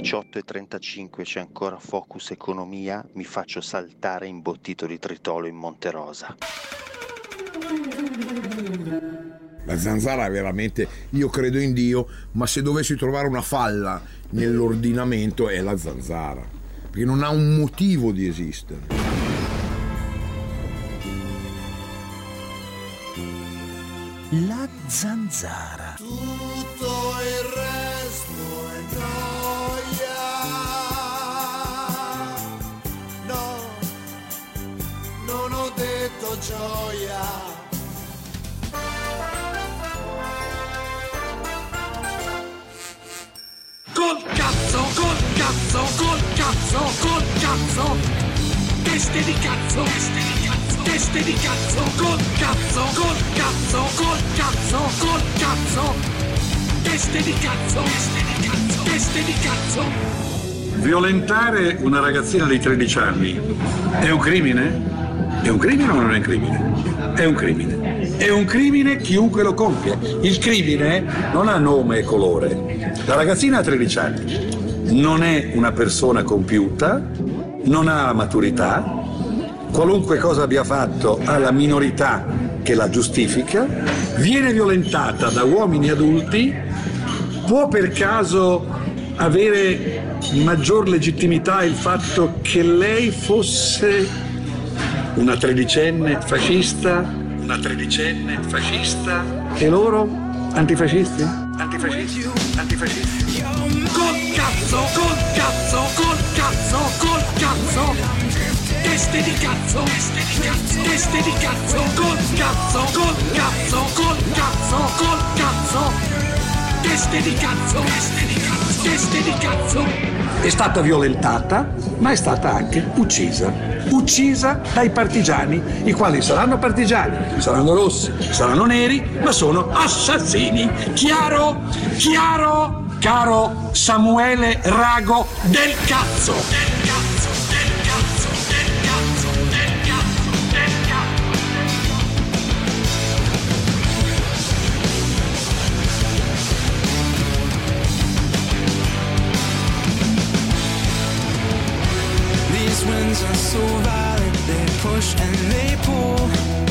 18:35 c'è ancora Focus Economia, mi faccio saltare imbottito di tritolo in Monterosa. La zanzara è veramente, io credo in Dio, ma se dovessi trovare una falla nell'ordinamento è la zanzara, perché non ha un motivo di esistere. La zanzara. Tutto il resto è gioia. No, non ho detto gioia. Col cazzo, col cazzo, col cazzo, col cazzo. Teste di cazzo, teste di cazzo, teste di cazzo, col cazzo, col cazzo, col cazzo, col cazzo. Teste di cazzo, teste di cazzo, teste di cazzo. Violentare una ragazzina di 13 anni è un crimine? È un crimine o non è un crimine? È un crimine. È un crimine chiunque lo compie. Il crimine non ha nome e colore. La ragazzina ha 13 anni, non è una persona compiuta, non ha maturità, qualunque cosa abbia fatto ha la minorità che la giustifica, viene violentata da uomini adulti, può per caso avere maggior legittimità il fatto che lei fosse una tredicenne fascista? Una tredicenne fascista? E loro antifascisti? Antifascisti? Antifascisti? Col cazzo, col cazzo, col cazzo, col cazzo. Teste di cazzo, teste di cazzo, teste di cazzo, col cazzo, col cazzo, col cazzo, col cazzo. Teste di cazzo, teste di cazzo, teste di cazzo. È stata violentata, ma è stata anche uccisa. Uccisa dai partigiani, i quali saranno partigiani, saranno rossi, saranno neri, ma sono assassini. Chiaro? Chiaro? Caro Samuele Rago del cazzo. Del cazzo, del cazzo, del cazzo, del cazzo, del cazzo. These winds are so violent, they push and they pull.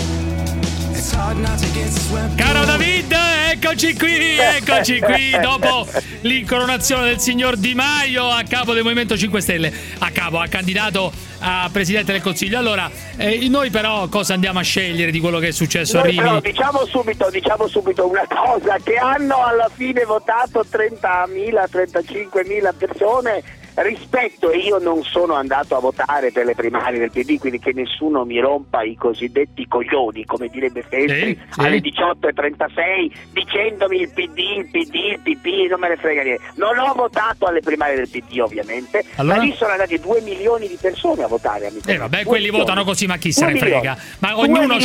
It's hard not to get swept. Caro David, eccoci qui, dopo l'incoronazione del signor Di Maio a capo del Movimento 5 Stelle, a candidato a Presidente del Consiglio. Allora, noi però cosa andiamo a scegliere di quello che è successo a Rimini? Diciamo subito una cosa, che hanno alla fine votato 30.000, 35.000 persone rispetto, e io non sono andato a votare per le primarie del PD, quindi che nessuno mi rompa i cosiddetti coglioni, come direbbe Feltri, alle 18:36 dicendomi il PP, non me ne frega niente. Non ho votato alle primarie del PD ovviamente, allora? Ma lì sono andati 2 milioni di persone a votare. Vabbè, quelli votano così, ma chi se ne frega? Ma ognuno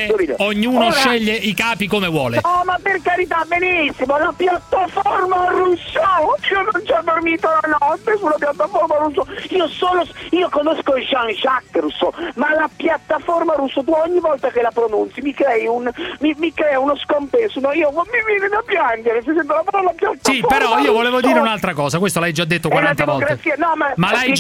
sceglie i capi come vuole. No, ma per carità, benissimo, la piattaforma Rousseau, io non ci ho dormito la notte sulla piattaforma Rousseau, io conosco Jean-Jacques Rousseau, ma la piattaforma Rousseau, tu ogni volta che la pronunzi mi crea uno scompenso, no? Io mi viene da piangere se sento la parola piattaforma. Sì, però io volevo dire un'altra cosa, questo l'hai già detto 40 volte. No, ma l'hai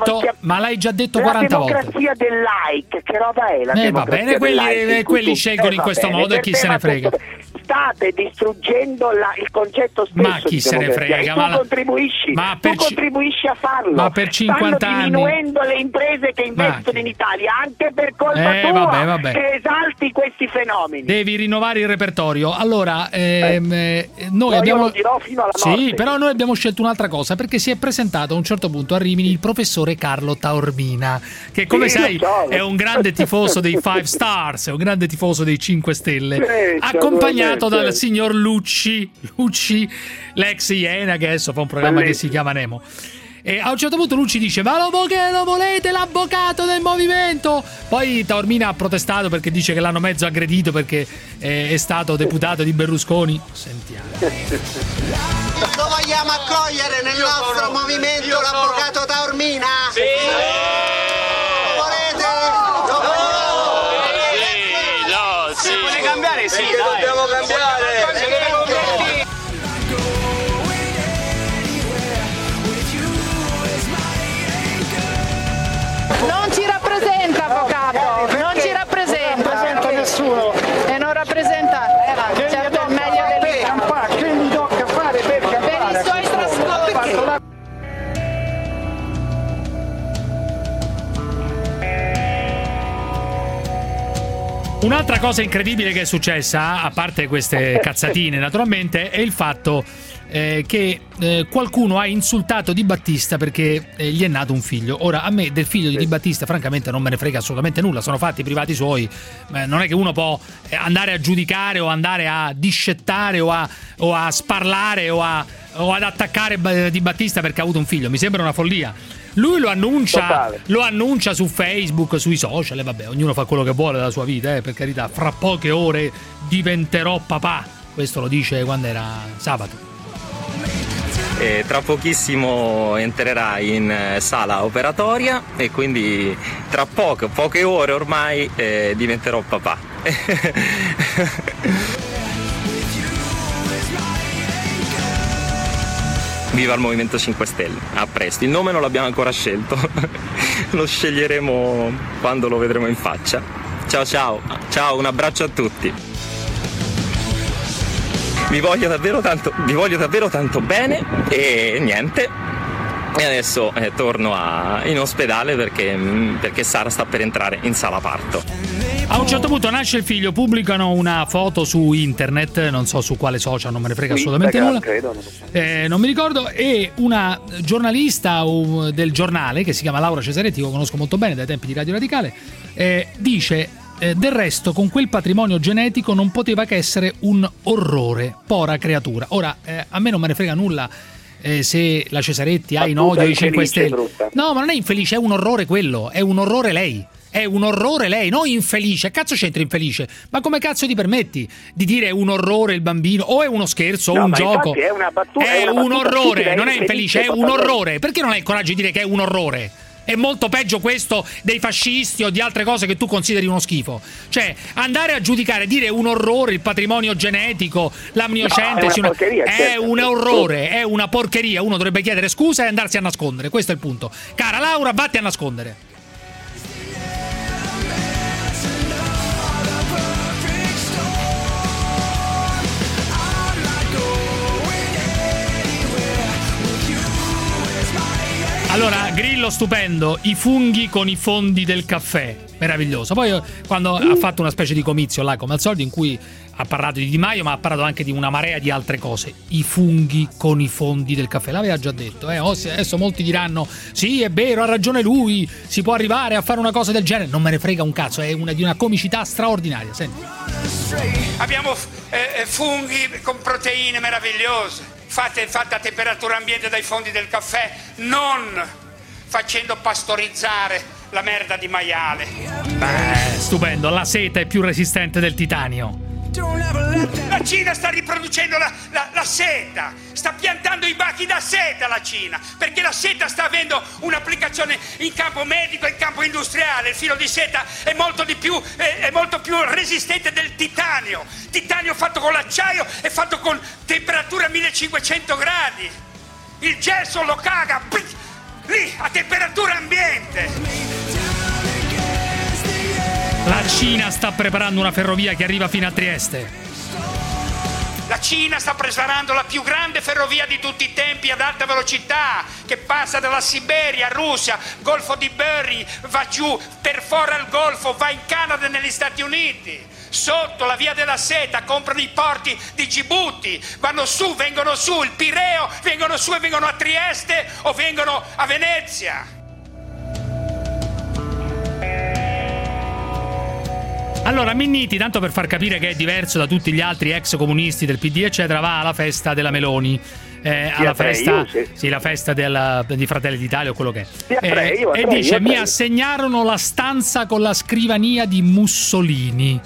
già detto 40 volte. La democrazia del like, che roba è la democrazia? Va bene, quelli scelgono in questo modo e chi se ne frega. State distruggendo il concetto stesso. Ma chi se ne frega? Tu contribuisci a farlo. Ma per 50 stanno diminuendo le imprese che investono in Italia, anche per colpa tua, vabbè. che esalti questi fenomeni. Devi rinnovare il repertorio. Allora, noi abbiamo. Io lo dirò fino alla morte. Sì, però noi abbiamo scelto un'altra cosa, perché si è presentato a un certo punto a Rimini il professore Carlo Taormina, che come sai è un grande tifoso dei 5 Stars, è un grande tifoso dei 5 Stelle, accompagnato dal signor Lucci, l'ex Iena, che adesso fa un programma che si chiama Nemo. E a un certo punto Lucci dice: ma lo volete l'avvocato del movimento? Poi Taormina ha protestato perché dice che l'hanno mezzo aggredito perché è stato deputato di Berlusconi. Sentiamo. Lo vogliamo accogliere nel nostro movimento l'avvocato Taormina? Sì! Lo volete? Sì, vuole cambiare? Sì, perché dai. Dobbiamo cambiare. Un'altra cosa incredibile che è successa, a parte queste cazzatine naturalmente, è il fatto che qualcuno ha insultato Di Battista perché gli è nato un figlio. Ora, a me del figlio di Di Battista francamente non me ne frega assolutamente nulla, sono fatti privati suoi, non è che uno può andare a giudicare o andare a discettare o a sparlare o ad attaccare Di Battista perché ha avuto un figlio. Mi sembra una follia. Lui lo annuncia su Facebook, sui social, e vabbè, ognuno fa quello che vuole della sua vita, per carità. Fra poche ore diventerò papà. Questo lo dice quando era sabato. Tra pochissimo entrerà in sala operatoria e quindi tra poche ore ormai diventerò papà. Viva il Movimento 5 Stelle, a presto. Il nome non l'abbiamo ancora scelto, lo sceglieremo quando lo vedremo in faccia. Ciao, un abbraccio a tutti. Vi voglio davvero tanto bene e niente. E adesso torno in ospedale perché Sara sta per entrare in sala parto. A un certo punto nasce il figlio, pubblicano una foto su internet, non so su quale social, non me ne frega assolutamente nulla, non mi ricordo, e una giornalista del giornale che si chiama Laura Cesaretti, lo conosco molto bene dai tempi di Radio Radicale, dice: del resto con quel patrimonio genetico non poteva che essere un orrore, pora creatura. Ora, a me non me ne frega nulla se la Cesaretti ha in odio i 5 Stelle. Brutta. No, ma non è infelice, è un orrore quello, è un orrore lei. È un orrore lei, non infelice. Cazzo c'entra infelice? Ma come cazzo ti permetti di dire un orrore il bambino? O è uno scherzo o un gioco? È una battuta. È un orrore, non è infelice, è un orrore. Perché non hai il coraggio di dire che è un orrore? È molto peggio questo dei fascisti o di altre cose che tu consideri uno schifo. Cioè, andare a giudicare, dire un orrore, il patrimonio genetico, l'amniocentesi, è un orrore, è una porcheria. Uno dovrebbe chiedere scusa e andarsi a nascondere. Questo è il punto. Cara Laura, vatti a nascondere. Allora, Grillo stupendo, i funghi con i fondi del caffè, meraviglioso. Poi quando ha fatto una specie di comizio là come al solito in cui ha parlato di Di Maio ma ha parlato anche di una marea di altre cose, i funghi con i fondi del caffè, l'aveva già detto, adesso molti diranno sì è vero, ha ragione lui, si può arrivare a fare una cosa del genere, non me ne frega un cazzo, è di una comicità straordinaria. Senti. Abbiamo funghi con proteine meravigliose, fatte a temperatura ambiente dai fondi del caffè, non facendo pastorizzare la merda di maiale. Beh, stupendo, la seta è più resistente del titanio. La Cina sta riproducendo la seta, sta piantando i bachi da seta la Cina, perché la seta sta avendo un'applicazione in campo medico e in campo industriale. Il filo di seta è molto più resistente del titanio. Titanio fatto con l'acciaio è fatto con temperatura 1500 gradi. Il gesso lo caga lì a temperatura ambiente. La Cina sta preparando una ferrovia che arriva fino a Trieste. La Cina sta preparando la più grande ferrovia di tutti i tempi ad alta velocità, che passa dalla Siberia, Russia, Golfo di Bering, va giù, perfora il Golfo, va in Canada e negli Stati Uniti. Sotto la via della seta comprano i porti di Djibouti, vanno su, vengono su, il Pireo, vengono su e vengono a Trieste o vengono a Venezia. Allora, Minniti, tanto per far capire che è diverso da tutti gli altri ex comunisti del PD, eccetera, va alla festa della Meloni. Alla festa, la festa di Fratelli d'Italia o quello che è. E dice: mi assegnarono la stanza con la scrivania di Mussolini.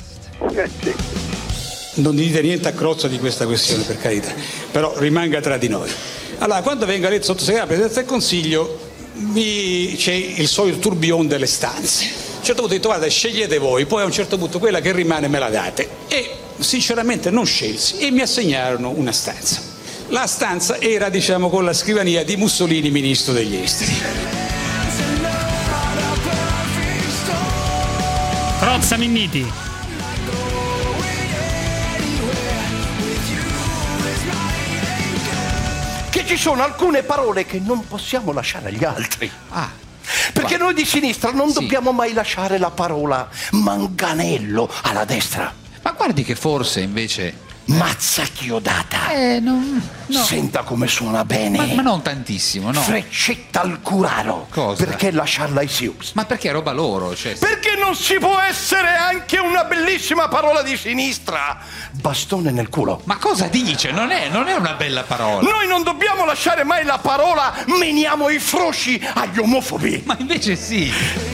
Non dite niente a Crozza di questa questione, per carità, però rimanga tra di noi. Allora, quando venga eletto sottosegretario Presidenza del Consiglio, c'è il solito tourbillon delle stanze. A un certo punto ho detto: guarda, scegliete voi, poi a un certo punto quella che rimane me la date. E sinceramente non scelsi e mi assegnarono una stanza. La stanza era, diciamo, con la scrivania di Mussolini, ministro degli esteri. Crozza, Minniti. Che ci sono alcune parole che non possiamo lasciare agli altri. Perché noi di sinistra non dobbiamo mai lasciare la parola manganello alla destra. Ma guardi che forse invece... Mazza chiodata. No. Senta come suona bene. Ma non tantissimo, no. Freccetta al curaro. Cosa? Perché lasciarla ai Sioux? Ma perché è roba loro, cioè... Perché non si può essere anche una bellissima parola di sinistra? Bastone nel culo. Ma cosa dice? Non è una bella parola. Noi non dobbiamo lasciare mai la parola meniamo i frosci agli omofobi. Ma invece sì.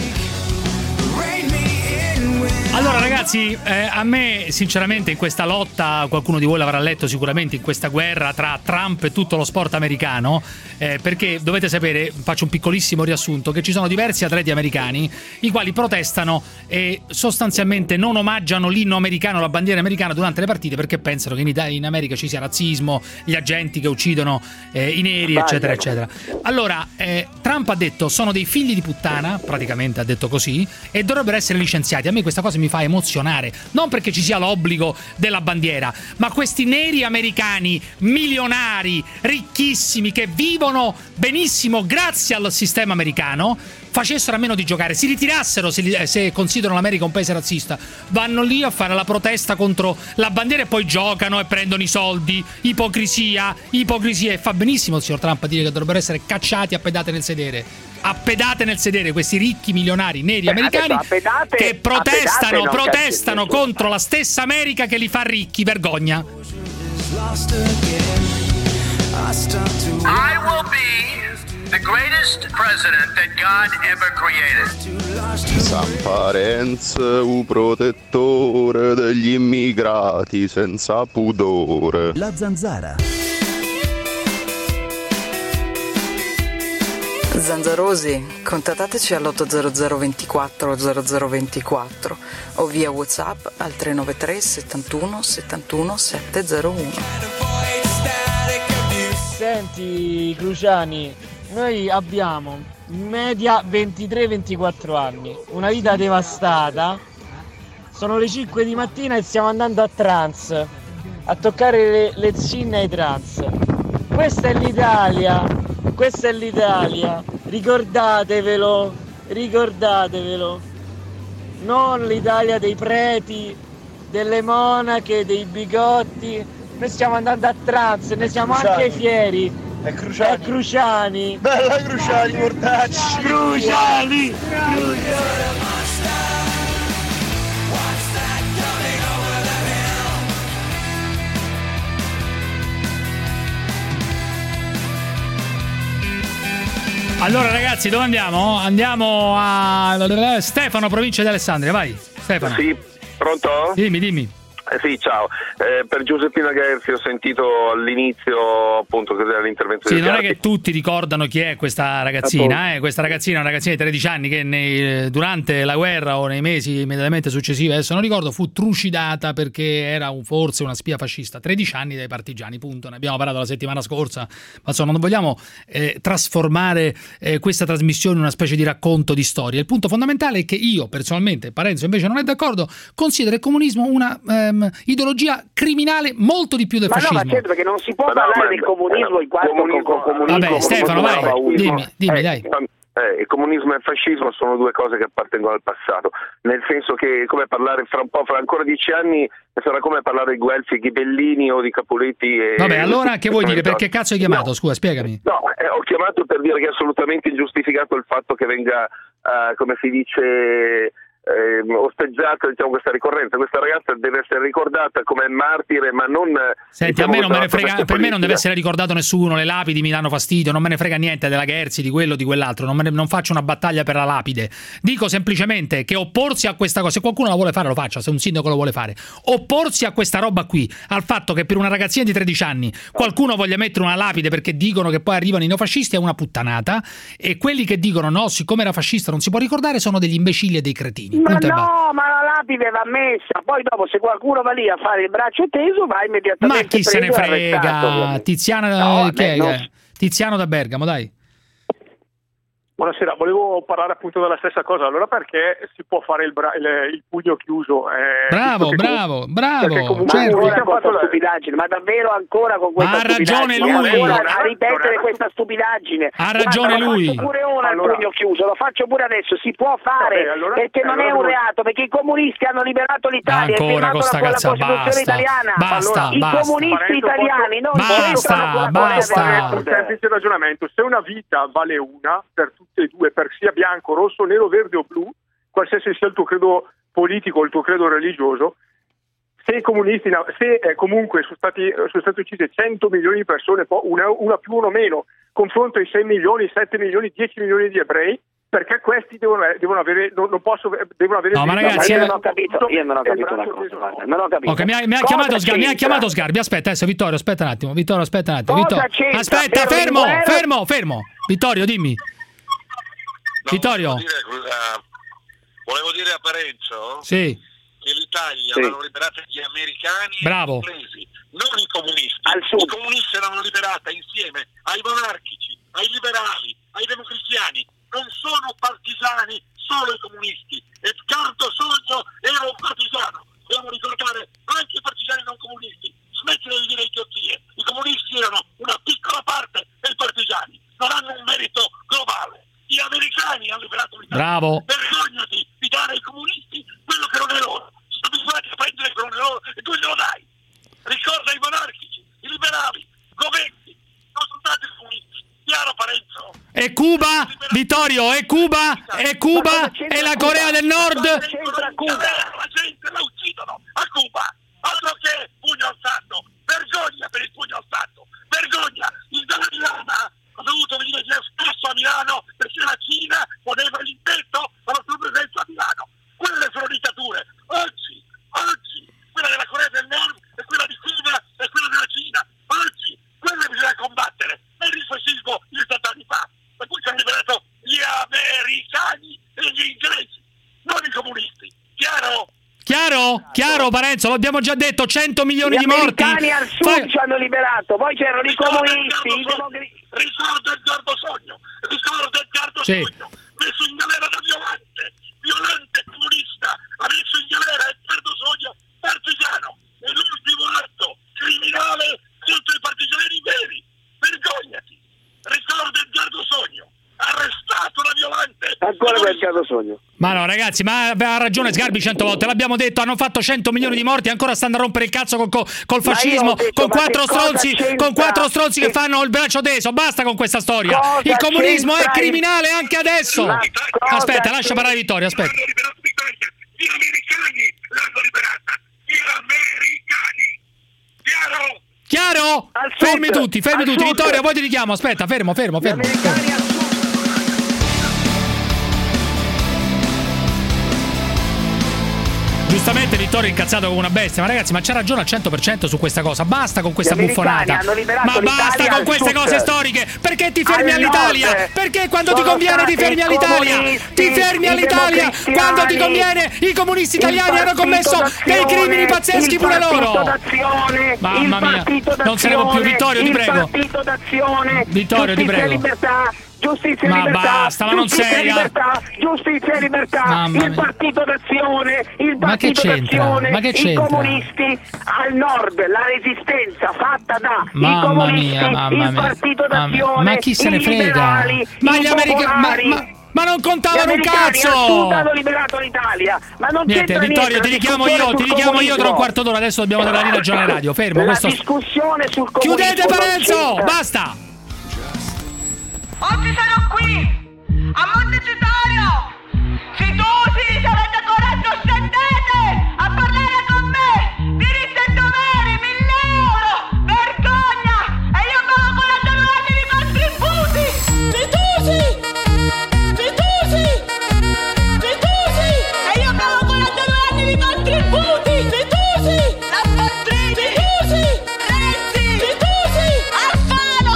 Allora ragazzi, a me sinceramente in questa lotta, qualcuno di voi l'avrà letto sicuramente, in questa guerra tra Trump e tutto lo sport americano, perché dovete sapere, faccio un piccolissimo riassunto, che ci sono diversi atleti americani i quali protestano e sostanzialmente non omaggiano l'inno americano, la bandiera americana durante le partite, perché pensano che in America ci sia razzismo, gli agenti che uccidono i neri, eccetera eccetera. Allora Trump ha detto sono dei figli di puttana, praticamente ha detto così, e dovrebbero essere licenziati. A me questa cosa mi fa emozionare, non perché ci sia l'obbligo della bandiera, ma questi neri americani milionari, ricchissimi, che vivono benissimo grazie al sistema americano, facessero a meno di giocare, si ritirassero se considerano l'America un paese razzista, vanno lì a fare la protesta contro la bandiera e poi giocano e prendono i soldi. Ipocrisia, e fa benissimo il signor Trump a dire che dovrebbero essere cacciati a pedate nel sedere questi ricchi milionari neri americani che protestano contro la stessa America che li fa ricchi. Vergogna. I will be the greatest president that God ever created. San Parenzo, un protettore degli immigrati senza pudore. La Zanzara. Zanzarosi, contattateci all'800 24 0024 o via WhatsApp al 393 71 71 701. Senti Cruciani, noi abbiamo in media 23-24 anni, una vita devastata, sono le 5 di mattina e stiamo andando a trance, a toccare le zinne ai trans. Questa è l'Italia, ricordatevelo, non l'Italia dei preti, delle monache, dei bigotti. Noi stiamo andando a trance, ne siamo anche fieri. È Cruciani. Bella Cruciani, mortacci. Cruciani. Allora ragazzi, dove andiamo? Andiamo a Stefano, provincia di Alessandria, vai Stefano. Sì, pronto? Dimmi. Sì, ciao. Per Giuseppina Gerzi ho sentito all'inizio appunto cos'era l'intervento Sì, del non è che tutti ricordano chi è questa ragazzina, Questa ragazzina è una ragazzina di 13 anni che durante la guerra o nei mesi immediatamente successivi, adesso non ricordo, fu trucidata perché era forse una spia fascista. 13 anni dai partigiani, punto. Ne abbiamo parlato la settimana scorsa, ma insomma non vogliamo trasformare questa trasmissione in una specie di racconto di storia. Il punto fondamentale è che io personalmente, Parenzo invece non è d'accordo, considero il comunismo una ideologia criminale molto di più del fascismo. Ma no, ma certo, perché non si può parlare del comunismo in quanto comunismo. Vabbè, Stefano, vai, dimmi, dai. Il comunismo e il fascismo sono due cose che appartengono al passato, nel senso che come parlare fra ancora 10 anni sarà come parlare di Guelfi, Ghibellini o di Capuletti. Vabbè, allora che vuoi dire? Perché cazzo hai chiamato? No. Scusa, spiegami. No, ho chiamato per dire che è assolutamente ingiustificato il fatto che venga, come si dice, osteggiata, diciamo, questa ricorrenza. Questa ragazza deve essere ricordata come martire, ma non. Senti, a me non me ne frega, per me non deve essere ricordato nessuno, le lapidi mi danno fastidio, non me ne frega niente della Gerzi, di quello, di quell'altro, non faccio una battaglia per la lapide. Dico semplicemente che opporsi a questa cosa, se qualcuno la vuole fare lo faccia, se un sindaco lo vuole fare, opporsi a questa roba qui, al fatto che per una ragazzina di 13 anni qualcuno voglia mettere una lapide perché dicono che poi arrivano i neofascisti, è una puttanata, e quelli che dicono no, siccome era fascista non si può ricordare sono degli imbecilli e dei cretini. Ma no, ma la lapide va messa, poi dopo se qualcuno va lì a fare il braccio teso va immediatamente. Ma chi se ne frega? Tiziana, no, chi è? no. Tiziano da Bergamo, dai. Buonasera, volevo parlare appunto della stessa cosa. Allora perché si può fare il pugno chiuso? Bravo. Perché comunque Certo. Ancora con questa stupidaggine, ma davvero ancora con questa ragione stupidaggine? lui. Ancora a ripetere questa stupidaggine. Ha ragione Guarda, lui. Lo faccio pure ora il pugno chiuso, lo faccio pure adesso, si può fare, perché non è un reato, perché i comunisti hanno liberato l'Italia e Ancora firmato con sta la cazzo, Costituzione italiana. basta. I comunisti italiani non Fare un semplice ragionamento: se una vita vale una per tutte e due, per sia bianco, rosso, nero, verde o blu, qualsiasi sia il tuo credo politico o il tuo credo religioso, se i comunisti, comunque sono state uccise 100 milioni di persone, una più, uno meno, confronto ai 6 milioni, 7 milioni, 10 milioni di ebrei, perché questi devono avere, devono avere. No, ma ragazzi, io non ho capito una cosa, guarda, non ho capito. Okay, mi ha chiamato Sgarbi. Aspetta, adesso Vittorio, aspetta un attimo. Aspetta, fermo. Vittorio, dimmi. Vittorio. Volevo dire a Parenzo che l'Italia l'hanno liberata gli americani e gli inglesi, non i comunisti. I comunisti l'hanno liberata insieme ai monarchici, ai liberali, ai democristiani. Non sono partigiani solo i comunisti. Edgardo Sogno era un partigiano. Dobbiamo ricordare anche i partigiani non comunisti. Smettila di dire idiozie. I comunisti erano una piccola parte dei partigiani. Non hanno un merito globale. Gli americani hanno liberato l'Italia. Bravo. Vergognati di dare ai comunisti quello che non è loro. Sono abituati a prendere quello che non è loro e tu glielo dai. Ricorda i monarchici, i liberali, Govetti. Non sono stati i comunisti. Chiaro, Parenzo? E Cuba, Vittorio, e Cuba e la Corea del Nord. La gente la uccidono a Cuba. Altro che pugno alzato. Vergogna per il pugno alzato. Vergogna. Il Dalai Lama ha dovuto venire già spesso a Milano perché la Cina poneva l'intento alla sua presenza a Milano. Quelle sono dittature. Oggi, quella della Corea del Nord e quella di Cuba e quella della Cina. Oggi, quelle bisogna combattere. E il fascismo di 70 anni fa. Per cui ci hanno liberato gli americani e gli inglesi, non i comunisti. Chiaro, Parenzo, l'abbiamo già detto, 100 milioni di morti. Gli americani al sud ci hanno liberato, poi c'erano i comunisti. Ricordo Edgardo Sogno, messo in galera da violente comunista, ha messo in galera Edgardo Sogno, partigiano, è l'ultimo atto criminale contro i partigiani veri. Vergognati. Ricordo Edgardo Sogno, arrestato da violente. Ancora per Edgardo Sogno. Ma no, ragazzi, ma ha ragione Sgarbi 100 volte, l'abbiamo detto, hanno fatto 100 milioni di morti, ancora stanno a rompere il cazzo col fascismo, con quattro stronzi che fanno il braccio teso. Basta con questa storia. Il comunismo è criminale anche adesso. Aspetta, lascia parlare Vittorio, aspetta. Gli americani l'hanno liberata. Gli americani. Chiaro? Fermi tutti. Vittorio, poi ti richiamo. Aspetta, fermo. Giustamente Vittorio è incazzato come una bestia, ma ragazzi, ma c'ha ragione al 100% su questa cosa. Basta con questa buffonata. Ma basta con queste cose storiche. Perché ti fermi all'Italia? Perché quando ti conviene ti fermi all'Italia? Ti fermi all'Italia quando ti conviene. I comunisti italiani hanno commesso dei crimini pazzeschi pure loro. Mamma mia, non se ne può più. Vittorio, ti prego. Vittorio, ti prego. Giustizia e ma libertà, basta, ma non sei giustizia e libertà, il partito d'azione, i comunisti al nord, la resistenza fatta da i comunisti, il partito d'azione, ma chi se ne frega? liberali, Ma gli americani, ma non contavano un cazzo! Hanno liberato l'Italia, ma non niente, Vittorio, ti richiamo io tra un quarto d'ora, adesso dobbiamo dare la ragione radio, fermo. La discussione sul comunismo. Chiudete Parenzo, basta! Oggi sono qui, a Montecitorio! Fiduci, se avete coraggio scendete a parlare con me! Diritti e doveri, 1.000 euro! Vergogna! E io pago con la 2 anni di contributi! Fiduci! E io pago con la 2 anni di contributi! Fiduci! La Patrini! Renzi! Alfano!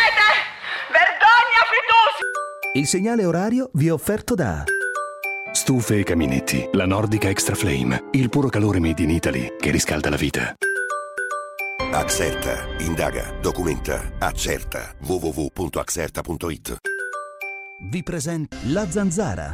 Il segnale orario vi è offerto da Stufe e caminetti. La Nordica Extra Flame. Il puro calore made in Italy che riscalda la vita. Axerta. Indaga. Documenta. Accerta. www.axerta.it. Vi presenta La Zanzara.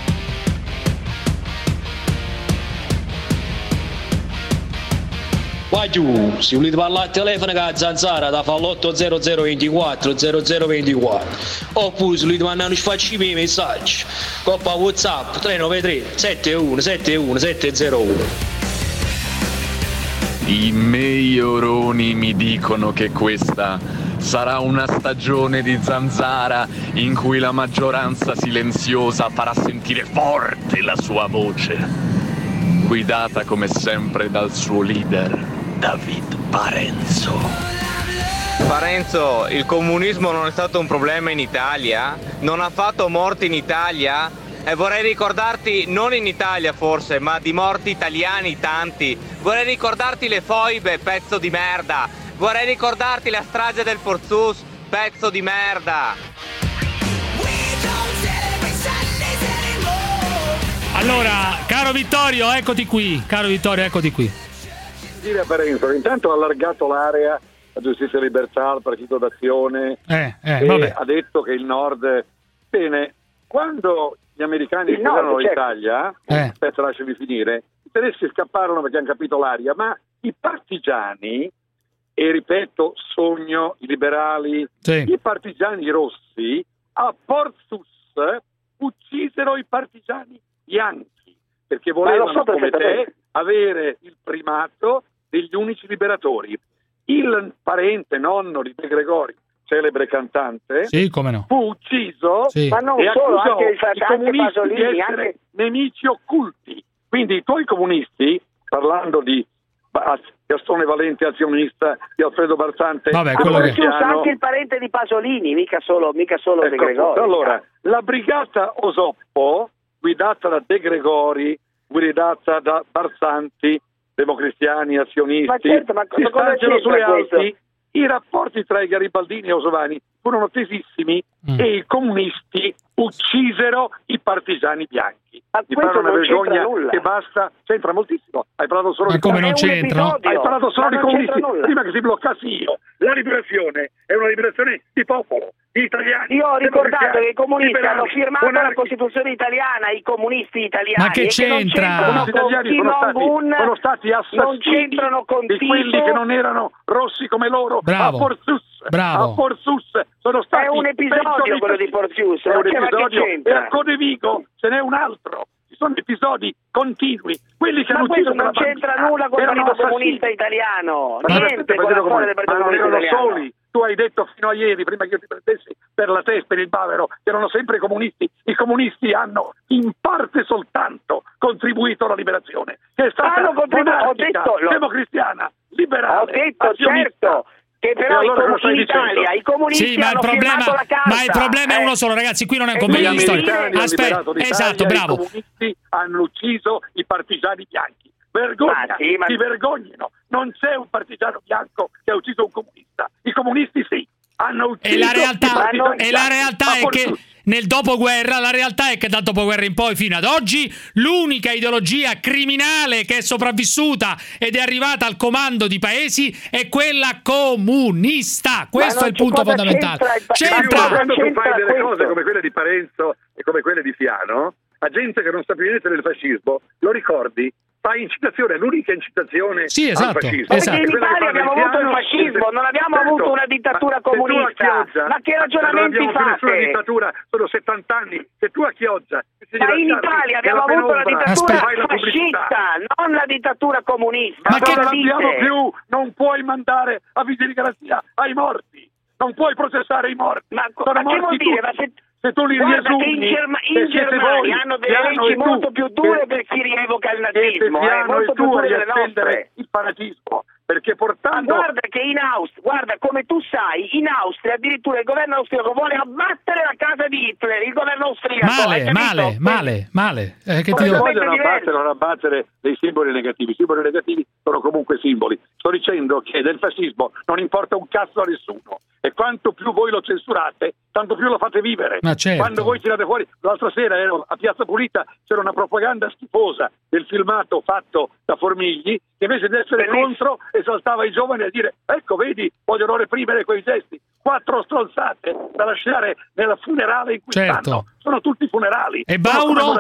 Qua giù, se volete parlare al telefono con la Zanzara, da fa l'80024 0024. Oppure se volete mandare un spacci miei messaggi, coppa WhatsApp 393 71 71 701. I miei oroni mi dicono che questa sarà una stagione di Zanzara in cui la maggioranza silenziosa farà sentire forte la sua voce, guidata come sempre dal suo leader, David Parenzo. Parenzo, il comunismo non è stato un problema in Italia? Non ha fatto morti in Italia? E vorrei ricordarti, non in Italia forse, ma di morti italiani tanti. Vorrei ricordarti le foibe, pezzo di merda. Vorrei ricordarti la strage del Porzus, pezzo di merda. Allora, caro Vittorio, eccoti qui. Dire a Parenzo, intanto ha allargato l'area a Giustizia e Libertà, al Partito d'Azione, e vabbè. ha detto che il Nord... Bene, quando gli americani furono l'Italia, aspetta, lasciami finire, i tedeschi scapparono perché hanno capito l'aria, ma i partigiani, e ripeto, sogno, i liberali, i partigiani rossi, a Porzus uccisero i partigiani bianchi, perché volevano, come te, avere il primato degli unici liberatori. Il parente nonno di De Gregori, celebre cantante, come no, fu ucciso ma non e solo, accusò anche i comunisti Pasolini, di essere nemici occulti. Quindi i tuoi comunisti, parlando di Gastone Valenti, azionista, di Alfredo Barzante, anche il parente di Pasolini, mica solo De Gregori. Allora, la brigata Osoppo, guidata da De Gregori, guidata da Barzanti, democristiani, azionisti, si stagliano sulle Alpi. I rapporti tra i garibaldini e Osovani furono tesissimi e i comunisti uccisero i partigiani bianchi. Mi pare una vergogna che basta, c'entra moltissimo. Hai parlato solo di comunisti. Hai parlato solo di comunisti prima che si bloccassi io. La liberazione è una liberazione di popolo, di italiani. Io ho ricordato che i comunisti hanno firmato la Costituzione italiana, i comunisti italiani. Ma che c'entra? Gli italiani sono stati assassini di quelli che non erano rossi come loro. Bravo. A Porzus sono stati è un episodio quello di Porzus, è un episodio, e a Codevigo ce n'è un altro. Ci sono episodi continui, quelli che hanno ucciso non c'entra nulla con il Partito Comunista Italiano, niente con la storia del Partito Comunista Italiano. Soli. Tu hai detto fino a ieri, prima che io ti prendessi per la testa, per il bavero, che erano sempre comunisti. I comunisti hanno in parte soltanto contribuito alla liberazione, che è stata monarchica, democristiana, liberale. Ho detto, certo, che però in Italia i comunisti hanno firmato la carta. Ma il problema è uno solo, ragazzi, qui non è un convegno di storia. Aspetta, esatto, bravo. I comunisti hanno ucciso i partigiani bianchi. Vergogna, si vergognino. Non c'è un partigiano bianco che ha ucciso un comunista. I comunisti sì, hanno ucciso. E la realtà è che nel dopoguerra, la realtà è che dal dopoguerra in poi fino ad oggi l'unica ideologia criminale che è sopravvissuta ed è arrivata al comando di paesi è quella comunista. Questo è il punto fondamentale. Quando tu fai delle cose come quelle di Parenzo e come quelle di Fiano, a gente che non sa più niente del fascismo, lo ricordi? Fa incitazione, l'unica incitazione al fascismo. Perché in Italia abbiamo avuto il fascismo, non abbiamo avuto una dittatura comunista. Ma che ragionamenti fate? Nessuna dittatura, sono 70 anni. Se tu a Chioggia... Ma in Italia abbiamo avuto la dittatura fascista, non la dittatura comunista. Ma che non l'abbiamo più, non puoi mandare a vigili di garanzia ai morti, non puoi processare i morti. Ma che vuol dire? Ma se tu li riesumi, in Germania hanno delle leggi molto più dure per chi rievoca il nazismo, molto più dure delle nostre. Il fanatismo, perché portando... Guarda che guarda, come tu sai, in Austria addirittura il governo austriaco vuole abbattere la casa di Hitler, il governo austriaco. Male. Che ti vogliono abbattere dei simboli negativi. I simboli negativi sono comunque simboli. Sto dicendo che del fascismo non importa un cazzo a nessuno, e quanto più voi lo censurate, tanto più lo fate vivere. Ma certo. Quando voi tirate fuori, l'altra sera ero a Piazza Pulita, c'era una propaganda schifosa del filmato fatto da Formigli, che invece di essere contro esaltava i giovani a dire: ecco, vedi, vogliono reprimere quei gesti. 4 stronzate da lasciare nella funerale in cui stanno. Sono tutti funerali. E Bauro?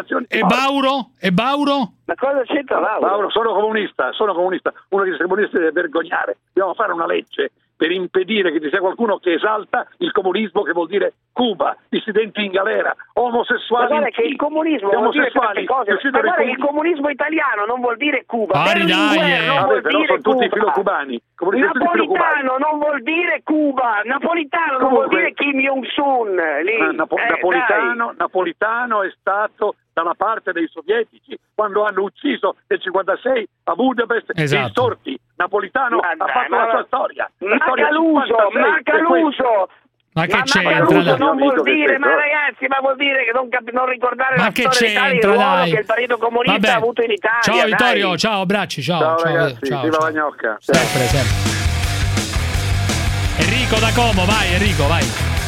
Ma cosa c'entra Bauro? Sono comunista. Uno che è comunista deve vergognare. Dobbiamo fare una legge per impedire che ci sia qualcuno che esalta il comunismo, che vuol dire Cuba, dissidenti in galera, omosessuali. Ma guarda che il comunismo vuol dire tante cose. Ma guarda, il comunismo italiano non vuol dire Cuba. Berlinguer non vuol dire sono tutti filocubani. Napolitano non vuol dire Cuba. Napolitano non vuol dire Kim Jong-un. Napolitano è stato dalla parte dei sovietici quando hanno ucciso nel 56 a Budapest i sorti. Napolitano ha fatto la sua storia. Manca l'uso. Ma che c'entra? Non vuol dire, ma ragazzi, vuol dire che non ricordare la storia d'Italia, che il Partito Comunista ha avuto in Italia. Ciao Vittorio, ciao, abbracci, ciao ragazzi, viva la gnocca. Sempre. Enrico da Como, vai Enrico, vai.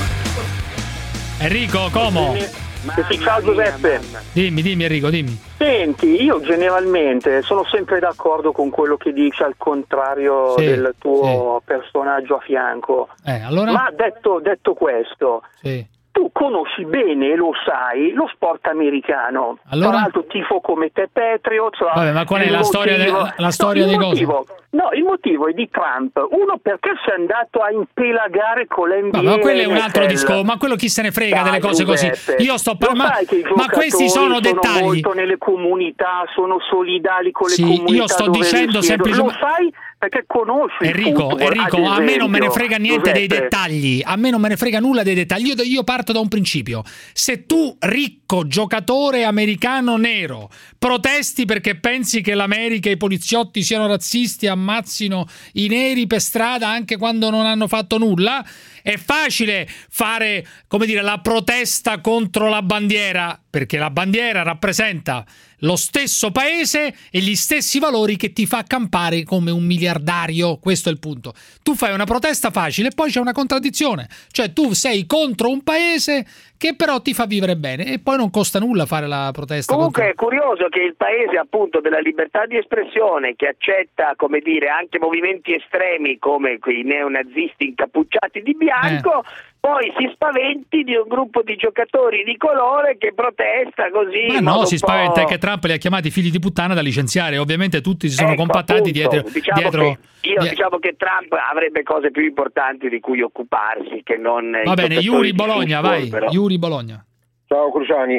Enrico, Como. Ciao Giuseppe. Dimmi Enrico, dimmi. Senti, io generalmente sono sempre d'accordo con quello che dici, al contrario del tuo personaggio a fianco. Allora? Ma detto questo, tu conosci bene e lo sai lo sport americano. Allora? Tra l'altro tifo come te Patriots. Vabbè, ma qual è la storia dei cosi? No, il motivo è di Trump. Uno, perché si è andato a impelagare con l'NBA. Ma quello è un altro discorso, ma quello chi se ne frega delle cose così. Io sto parlando, ma questi sono dettagli. Sono molto nelle comunità, sono solidali con le comunità. Io sto dicendo semplicemente. Lo sai perché conosci Enrico, a me non me ne frega niente dei dettagli. A me non me ne frega nulla dei dettagli. Io parto da un principio. Se tu, ricco giocatore americano nero, protesti perché pensi che l'America e i poliziotti siano razzisti, ammazzino i neri per strada anche quando non hanno fatto nulla, è facile fare, come dire, la protesta contro la bandiera, perché la bandiera rappresenta lo stesso paese e gli stessi valori che ti fa campare come un miliardario. Questo è il punto. Tu fai una protesta facile e poi c'è una contraddizione, cioè tu sei contro un paese che però ti fa vivere bene e poi non costa nulla fare la protesta. Comunque è curioso che il paese appunto della libertà di espressione, che accetta, come dire, anche movimenti estremi come quei neonazisti incappucciati di bianco, poi si spaventi di un gruppo di giocatori di colore che protesta così. Ma no, si spaventa, è che Trump li ha chiamati figli di puttana da licenziare. Ovviamente tutti si sono compattati dietro. Diciamo che Trump avrebbe cose più importanti di cui occuparsi che non. Va bene, Yuri Bologna, vai. Yuri Bologna. Ciao Cruciani.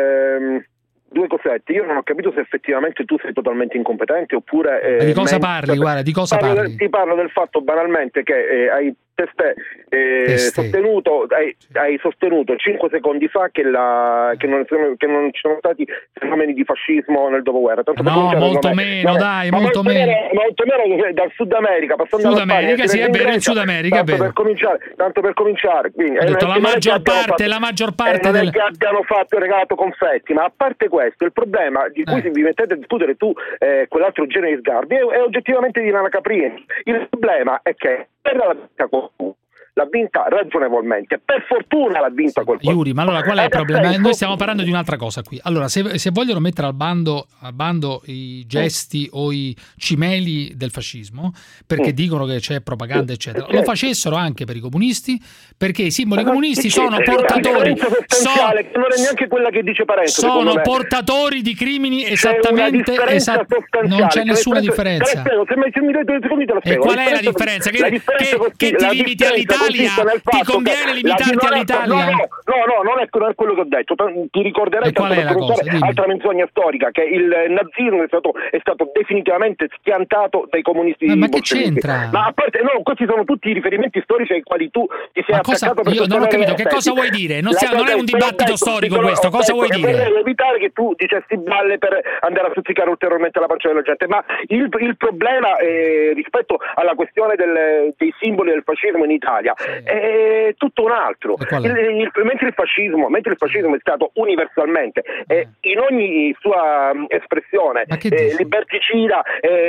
Due cosette. Io non ho capito se effettivamente tu sei totalmente incompetente oppure. Di cosa parli? Guarda, di cosa parli? Ti parlo del fatto banalmente che hai sostenuto 5 secondi fa che non ci sono stati fenomeni di fascismo nel dopoguerra. Molto meno molto meno dal Sud America, passando Sud America, sì, è vero, il Sud America è vero. Tanto per cominciare, quindi ho detto la maggior parte non è che abbiano regalato confetti, ma a parte questo, il problema di cui vi mettete a discutere tu quell'altro genere di sgarbi è oggettivamente di Nana Caprini. Il problema è che l'ha vinta ragionevolmente, per fortuna l'ha vinta qualcuno. Yuri, ma allora qual è il problema? Noi stiamo parlando di un'altra cosa qui. Allora, se vogliono mettere al bando i gesti o i cimeli del fascismo, perché dicono che c'è propaganda eccetera, lo facessero anche per i comunisti, perché i simboli comunisti sono portatori, non è neanche quella che dice Parenzo, sono portatori di crimini esattamente, non c'è nessuna differenza. E qual è la differenza? Che ti limiti all'Italia all'Italia? Ti conviene limitarti all'Italia? No, non è quello che ho detto. Ti ricorderai altra menzogna storica, che il nazismo è stato definitivamente schiantato dai comunisti. Ma che bolscevichi. c'entra? Ma a parte, questi sono tutti i riferimenti storici ai quali tu ti sei attaccato per io non ho capito, che cosa vuoi dire? Non è un dibattito storico questo, cosa vuoi dire? Per evitare che tu dicessi balle per andare a stuzzicare ulteriormente la pancia della gente, ma il problema rispetto alla questione dei simboli del fascismo in Italia è tutto un altro. Mentre il fascismo è stato universalmente in ogni sua espressione liberticida,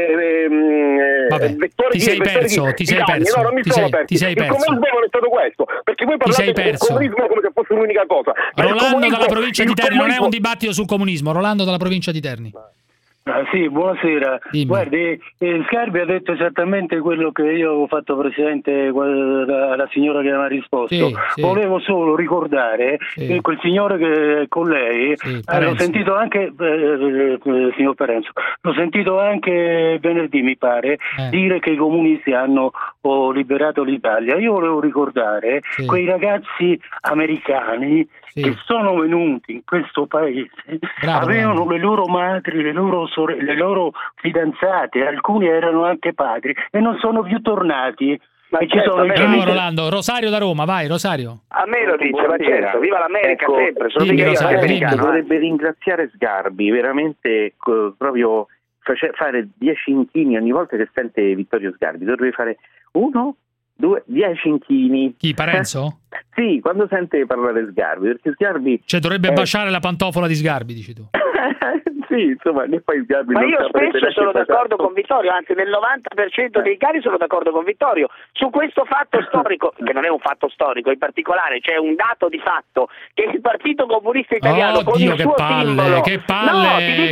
vettore ti sei perso. No, non mi sono perso. Il comunismo non è stato questo, perché voi parlate del comunismo come se fosse l'unica cosa. Rolando dalla provincia di Terni, non è un dibattito sul comunismo. Rolando dalla provincia di Terni. Sì, buonasera. Dimmi. Guardi, Sgarbi ha detto esattamente quello che io avevo fatto presente alla signora che mi ha risposto. Sì. Volevo solo ricordare che quel signore che è con lei, l'ho sentito anche, signor Parenzo, l'ho sentito anche venerdì, mi pare, dire che i comunisti hanno liberato l'Italia. Io volevo ricordare quei ragazzi americani che sono venuti in questo paese, avevano le loro madri, le loro fidanzate, alcuni erano anche padri e non sono più tornati. Bravo Rolando. Rosario da Roma, vai Rosario. A me lo dice, ma certo, viva l'America sempre. Dovrebbe ringraziare Sgarbi, veramente proprio fare 10 inchini ogni volta che sente Vittorio Sgarbi. Dovrebbe fare 1, 2, 10 inchini. Chi, Parenzo? Sì, quando sente parlare Sgarbi, perché Sgarbi... Cioè dovrebbe baciare la pantofola di Sgarbi, dici tu. Sì, insomma, e poi Sgarbi. Ma io spesso sono d'accordo con Vittorio, anzi nel 90% dei casi sono d'accordo con Vittorio su questo fatto storico, che non è un fatto storico in particolare, c'è un dato di fatto che il Partito Comunista Italiano con il suo simbolo... Che palle,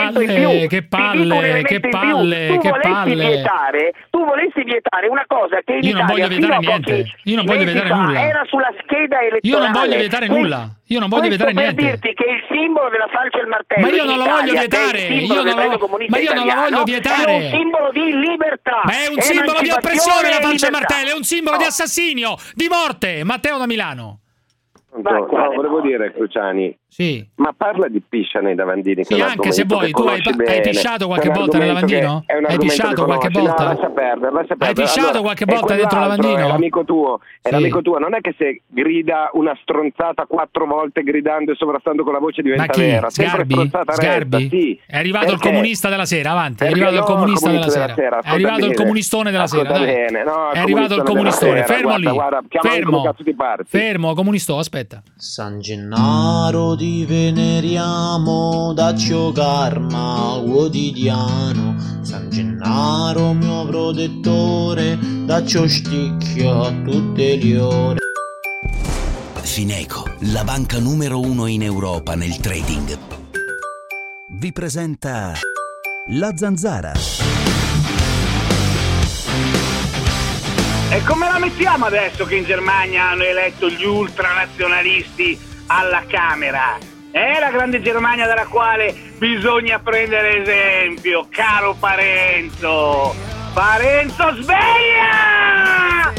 tu volessi vietare una cosa che in Io non voglio vietare niente, io non voglio vietare nulla. Era sulla scheda elettorale. Io non voglio vietare nulla. Io non voglio vietare niente. Per dirti che il simbolo della falce e il martello, ma io non lo voglio vietare. Ma io non lo voglio vietare. È un simbolo di libertà. Ma è un simbolo di oppressione la falce e il martello, è un simbolo di assassinio, di morte. Matteo da Milano. Volevo dire, Cruciani, ma parla di piscia nei lavandini. Sì, anche se vuoi, tu hai pisciato qualche volta nel lavandino? Hai pisciato qualche volta? No, lascia perdere. Hai pisciato qualche volta dentro il lavandino? È l'amico tuo, non è che se grida una stronzata 4 volte gridando e sovrastando con la voce diventa vera. Sgarbi? Sì. È arrivato il comunista della sera, avanti. È arrivato il comunista della sera. È arrivato il comunistone della sera, dai. È arrivato il comunistone. Fermo lì. Fermo, comunistone, aspetta. San Gennaro ti veneriamo da karma quotidiano. San Gennaro mio protettore, da sticchio a tutte le ore. Fineco, la banca numero 1 in Europa nel trading, vi presenta La Zanzara. E come la mettiamo adesso che in Germania hanno eletto gli ultranazionalisti alla Camera? È la grande Germania dalla quale bisogna prendere esempio, caro Parenzo. Parenzo, sveglia!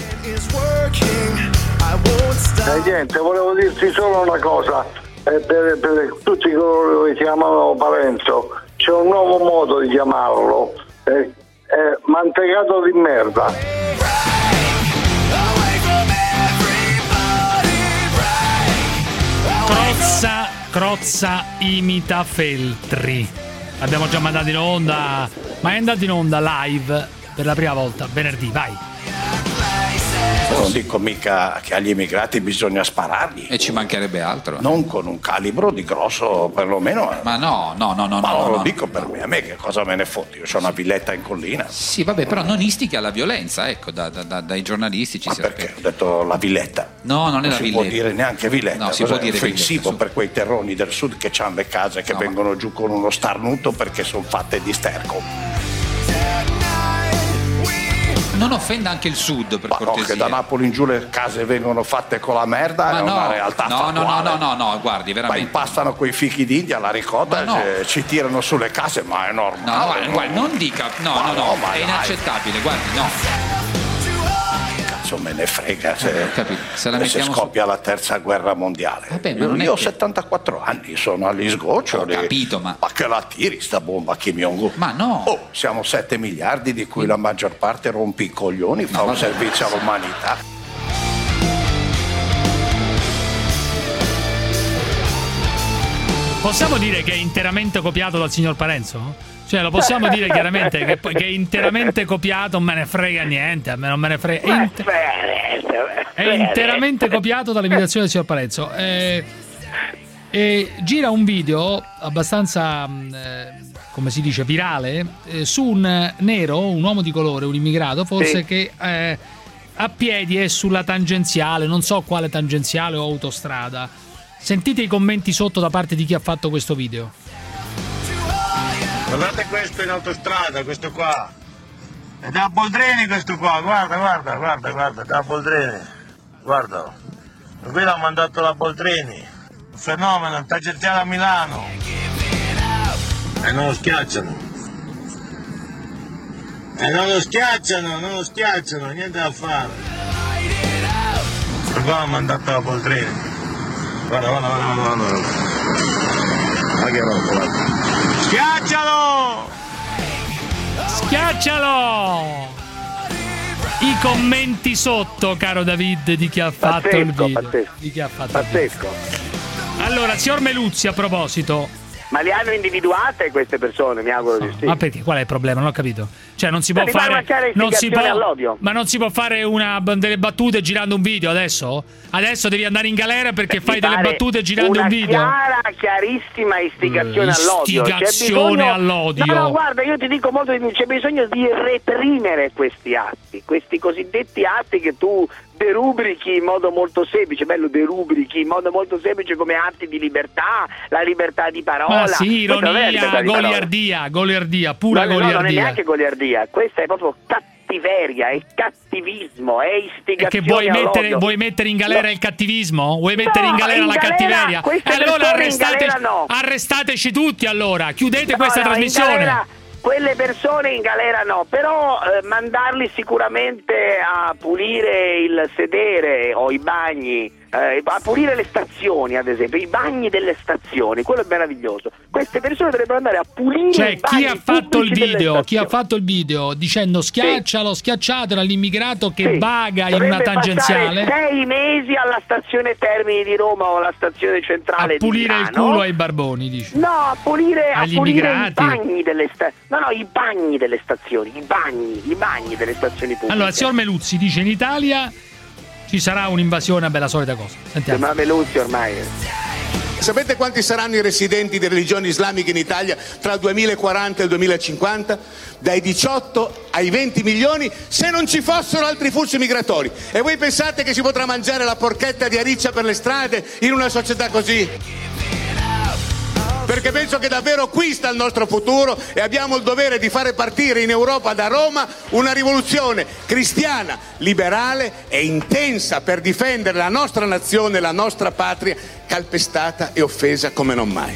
Niente, volevo dirti solo una cosa. Per tutti coloro che chiamano Parenzo, c'è un nuovo modo di chiamarlo. È mantecato di merda. Crozza imita Feltri. L'abbiamo già mandato in onda, ma è andato in onda live per la prima volta venerdì, vai. Non dico mica che agli immigrati bisogna sparargli. E ci mancherebbe altro. Non con un calibro di grosso, perlomeno. Ma no. Lo dico per me, a me che cosa me ne fotti? Io ho una villetta in collina. Sì, vabbè, però non istichi alla violenza, ecco, dai giornalisti ci si perché ho detto la villetta? No, non è la villetta. Non si può dire neanche villetta. No, si può dire offensivo per quei terroni del sud che hanno le case che vengono giù con uno starnuto perché sono fatte di sterco. Non offenda anche il sud, per cortesia. No, che da Napoli in giù le case vengono fatte con la merda, è una realtà fattuale. No, guardi, veramente. Ma impastano quei fichi d'India, la ricotta, ci tirano sulle case, ma è normale. No, guardi, non dica, no, è inaccettabile, guardi, no. cazzo me ne frega se mettiamo scoppia la terza guerra mondiale. Vabbè, ma io ho 74 anni, sono agli sgoccioli. Ho capito, ma che la tiri sta bomba Kim Jong-un? Ma no! Siamo 7 miliardi di cui la maggior parte rompi i coglioni, fa un servizio all'umanità. Possiamo dire che è interamente copiato dal signor Parenzo? Cioè, lo possiamo dire chiaramente che è interamente copiato, non me ne frega niente, a me non me ne frega. È interamente copiato dall'imitazione del signor Parenzo. Gira un video abbastanza, come si dice, virale, su un nero, un uomo di colore, un immigrato, forse, che a piedi è sulla tangenziale, non so quale tangenziale o autostrada. Sentite i commenti sotto da parte di chi ha fatto questo video. Guardate questo in autostrada, questo qua. È da Boldrini questo qua, guarda, da Boldrini. Guarda. Qui l'ha mandato la Boldrini. Un fenomeno, un tangenziale a Milano. E non lo schiacciano. Non lo schiacciano, niente da fare. Questo qua l'ha mandato la Boldrini. Guarda. Ma che roba, Schiaccialo! I commenti sotto, caro David, di chi ha fatto il video. Di chi ha fatto pazzesco. Allora, signor Meluzzi, a proposito. Ma le hanno individuate queste persone? Mi auguro di sì. Ma perché? Qual è il problema? Non ho capito. Cioè, non si può fare. Non si può, ma non si può fare delle battute girando un video adesso? Adesso devi andare in galera perché fai delle battute girando un video? Una chiarissima istigazione all'odio. Istigazione all'odio. No, guarda, io ti dico molto di più. C'è bisogno di reprimere questi atti, questi cosiddetti atti che tu derubrichi in modo molto semplice, derubrichi in modo molto semplice come atti di libertà, la libertà di parola. Ma sì, ironia, goliardia, pura goliardia. Non è neanche goliardia, questa è proprio cattiveria, è cattivismo, è istigazione e che vuoi mettere in galera il cattivismo? Vuoi mettere in galera la cattiveria? E allora arrestateci tutti, allora, chiudete questa trasmissione. Quelle persone in galera no, però mandarli sicuramente a pulire il sedere o i bagni, a pulire le stazioni, ad esempio, i bagni delle stazioni, quello è meraviglioso. Queste persone dovrebbero andare a pulire i bagni. Chi ha fatto il video dicendo schiacciatelo all'immigrato che vaga in una tangenziale. 6 mesi alla stazione Termini di Roma o alla stazione centrale di Milano. A pulire il culo ai barboni, dici? No, a pulire i bagni delle stazioni. No, i bagni delle stazioni, i bagni delle stazioni pubbliche. Allora, il signor Meluzzi dice: in Italia ci sarà un'invasione, a bella solita cosa. Sentiamo. Ma Meluzzi ormai. Sapete quanti saranno i residenti di religioni islamiche in Italia tra il 2040 e il 2050? Dai 18 ai 20 milioni se non ci fossero altri flussi migratori. E voi pensate che si potrà mangiare la porchetta di Ariccia per le strade in una società così? Perché penso che davvero qui sta il nostro futuro e abbiamo il dovere di fare partire in Europa da Roma una rivoluzione cristiana, liberale e intensa per difendere la nostra nazione, la nostra patria, calpestata e offesa come non mai.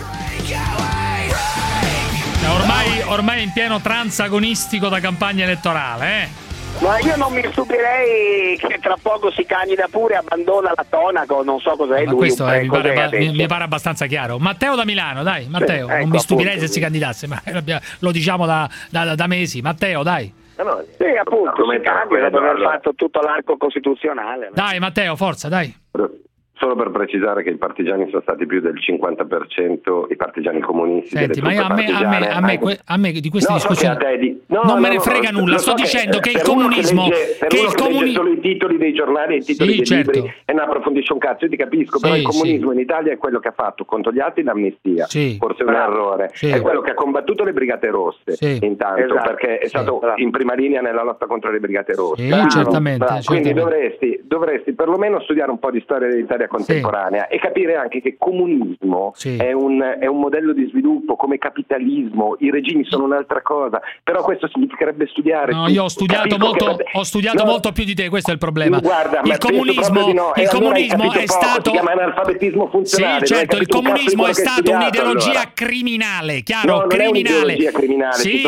Ormai in pieno transagonistico da campagna elettorale, Ma io non mi stupirei che tra poco si candida pure, abbandona la Tonaco, non so cos'è lui. Questo mi pare abbastanza chiaro. Matteo da Milano, dai, Matteo, non mi stupirei se si candidasse, ma lo diciamo da mesi. Matteo, dai. Sì, appunto, si candida dopo aver fatto tutto l'arco costituzionale. Dai, Matteo, forza, dai. Solo per precisare che i partigiani sono stati più del 50%, i partigiani comunisti. Senti, ma a me di questa discussione non me ne frega nulla. Sto dicendo che il comunismo. Che legge solo i titoli dei giornali e i titoli dei libri e non approfondisce un cazzo. Io ti capisco, però il comunismo in Italia è quello che ha fatto contro gli atti l'amnistia. Forse è un errore. È quello che ha combattuto le Brigate Rosse intanto, perché è stato in prima linea nella lotta contro le Brigate Rosse. Certamente. Quindi dovresti perlomeno studiare un po' di storia dell'Italia contemporanea e capire anche che comunismo è un modello di sviluppo, come capitalismo, i regimi sono un'altra cosa, però questo significherebbe studiare. No, io ho studiato molto più di te, questo è il problema. Guarda, il comunismo è stato... Si chiama analfabetismo funzionale. Sì, certo, il comunismo è stato un'ideologia criminale, chiaro? Criminale. Sì,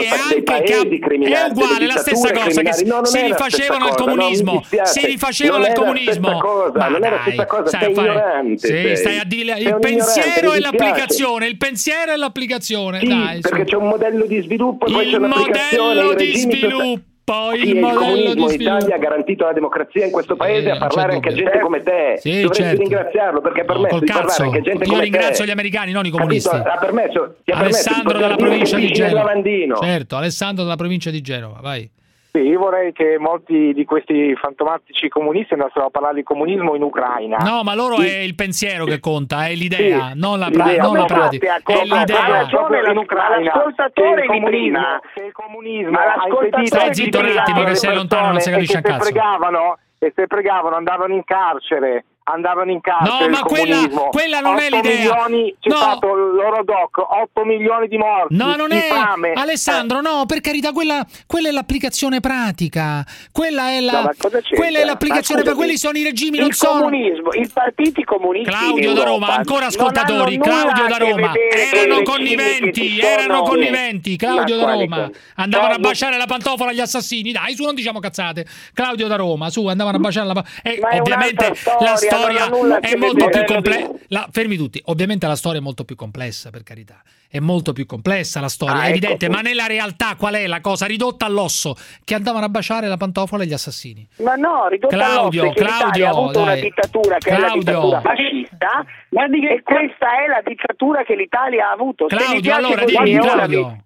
è uguale, la stessa cosa, che si rifacevano al comunismo. Si rifacevano al comunismo. Non è la stessa cosa, sei ignorante. Stai a dire il pensiero e l'applicazione, il pensiero e l'applicazione. Sì, dai, perché c'è un modello di sviluppo e poi c'è un'applicazione. Il modello di sviluppo. Il comunismo in Italia ha garantito la democrazia in questo paese, a parlare anche a gente come te. Dovresti ringraziarlo, perché ha permesso di parlare anche a gente come te. Io ringrazio gli americani, non i comunisti. Ha permesso Alessandro della provincia di Genova. Lavandino. Certo, Alessandro della provincia di Genova, vai. Sì, io vorrei che molti di questi fantomatici comunisti andassero a parlare di comunismo in Ucraina. No, ma loro è il pensiero che conta, è l'idea, non la pratica. È l'idea. L'ascoltatore di prima, il comunismo stai zitto un attimo che sei lontano, non si capisce un cazzo. E se pregavano andavano in carcere. No, ma quella non è l'idea. C'è stato l'Orodoc, 8 milioni di morti. No, non è fame. Alessandro, no, per carità, quella è l'applicazione pratica. Quella è l'applicazione pratica. Quelli sono i regimi, non sono. Comunismo, i partiti comunisti. Claudio da Roma, ancora ascoltatori. Claudio da Roma. Erano conniventi. Claudio da Roma. Andavano a baciare la pantofola agli assassini. Dai, su, non diciamo cazzate. Claudio da Roma, su, andavano a baciare la pantofola. Ovviamente la storia è molto più complessa. Fermi tutti, ovviamente la storia è molto più complessa, per carità. È molto più complessa la storia, è evidente, ma nella realtà qual è la cosa ridotta all'osso? Che andavano a baciare la pantofola agli assassini. Ma no, ridotta all'osso, che l'Italia ha avuto una dittatura che è la dittatura fascista, e questa è la dittatura che l'Italia ha avuto. Claudio, allora dimmi, Claudio.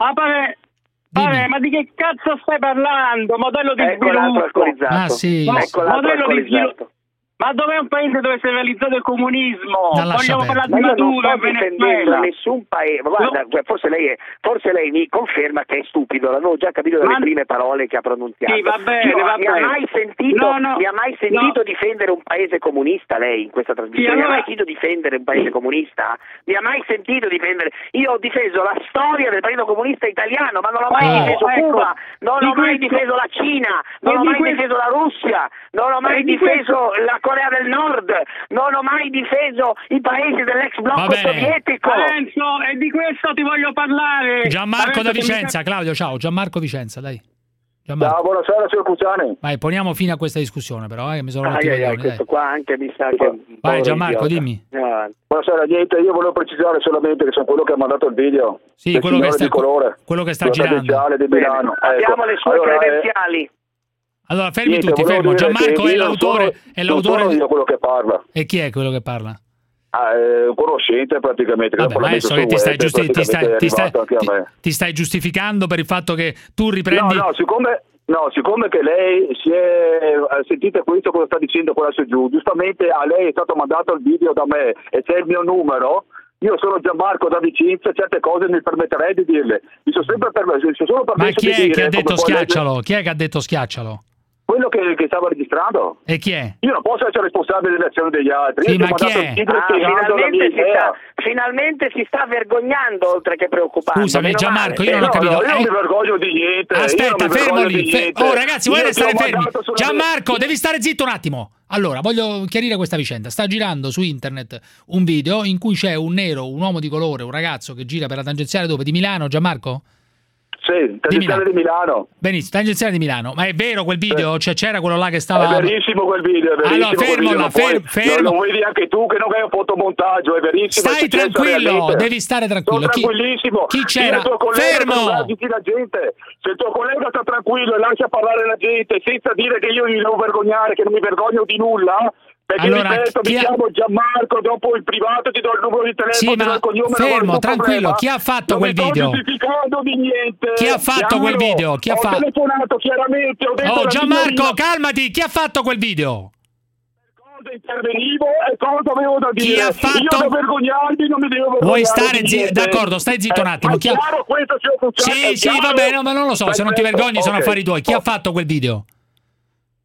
Ma di che cazzo stai parlando? Modello di sviluppo. Modello di sviluppo. Ma dov'è un paese dove si è realizzato il comunismo? Vogliamo parlare di Maduro e Venezuela? Nessun paese. Guarda, forse lei mi conferma che è stupido, l'avevo già capito dalle prime parole che ha pronunziato. Sì, va bene. Mi ha mai sentito difendere un paese comunista lei in questa trasmissione? Mi ha mai sentito difendere un paese comunista? Mi ha mai sentito difendere? Io ho difeso la storia del Partito Comunista Italiano, ma non ho mai difeso Cuba, non ho mai difeso la Cina, non ho mai difeso la Russia, non ho mai difeso la Corea del Nord, non ho mai difeso i paesi dell'ex blocco sovietico. Lorenzo, e di questo ti voglio parlare. Gianmarco da Vicenza, Claudio, ciao. Gianmarco Vicenza, dai. Ciao, buonasera signor Cruciani. Vai, poniamo fine a questa discussione però, mi sono questo qua anche mi sa che... Vai Gianmarco, dimmi. Buonasera, niente, io volevo precisare solamente che sono quello che ha mandato il video. Sì, quello che sta girando. Di Milano. Abbiamo le sue credenziali. Allora, fermi tutti, fermo. Gianmarco è l'autore. Non sono io quello che parla. E chi è quello che parla? Un conoscente praticamente. Vabbè, ma adesso che ti stai giustificando per il fatto che tu riprendi... No, siccome che lei si è sentita questo cosa sta dicendo qua su giù, giustamente a lei è stato mandato il video da me e c'è il mio numero. Io sono Gianmarco da Vicenza, certe cose mi permetterei di dirle. Mi sono sempre permesso di dire. Ma chi è che ha detto schiaccialo? Chi è che ha detto schiaccialo? Quello che stava registrando. E chi è? Io non posso essere responsabile delle azioni degli altri. Sì, ma chi è? Finalmente si sta vergognando oltre che preoccupato. Scusami Gianmarco, io non ho capito. Io non mi vergogno di niente. Aspetta, fermo lì. Oh ragazzi, vuoi restare fermi? Gianmarco, devi stare zitto un attimo. Allora, voglio chiarire questa vicenda. Sta girando su internet un video in cui c'è un nero, un uomo di colore, un ragazzo che gira per la tangenziale dove? Di Milano, Gianmarco? Sì, tangenziale di Milano. Benissimo, tangenziale di Milano. Ma è vero quel video? Cioè c'era quello là che stava... È verissimo quel video, è verissimo. Allora, fermo. Lo vedi anche tu che non è un fotomontaggio, è verissimo. Stai tranquillo, devi stare tranquillo. Sono tranquillissimo. Chi c'era? Fermo! Se il tuo collega sta tranquillo e lascia parlare la gente senza dire che io mi devo vergognare, che non mi vergogno di nulla... Perché allora, ripeto, mi chiamo Gianmarco, dopo il privato ti do il numero di telefono, sì, ma fermo, tranquillo, chi ha fatto quel video? Non sto giustificando di niente. Chi ha fatto quel video? Chi ha fatto? Ho telefonato chiaramente, ho detto Gianmarco, calmati, chi ha fatto quel video? Cosa intervenivo e cosa avevo da dire? Chi ha fatto? Io devo vergognarmi, non mi devo vergognare. Vuoi stare zitto? D'accordo, stai zitto un attimo. Chiaro, questo sì, va bene, ma non lo so, se non ti vergogni sono affari tuoi. Chi ha fatto quel video?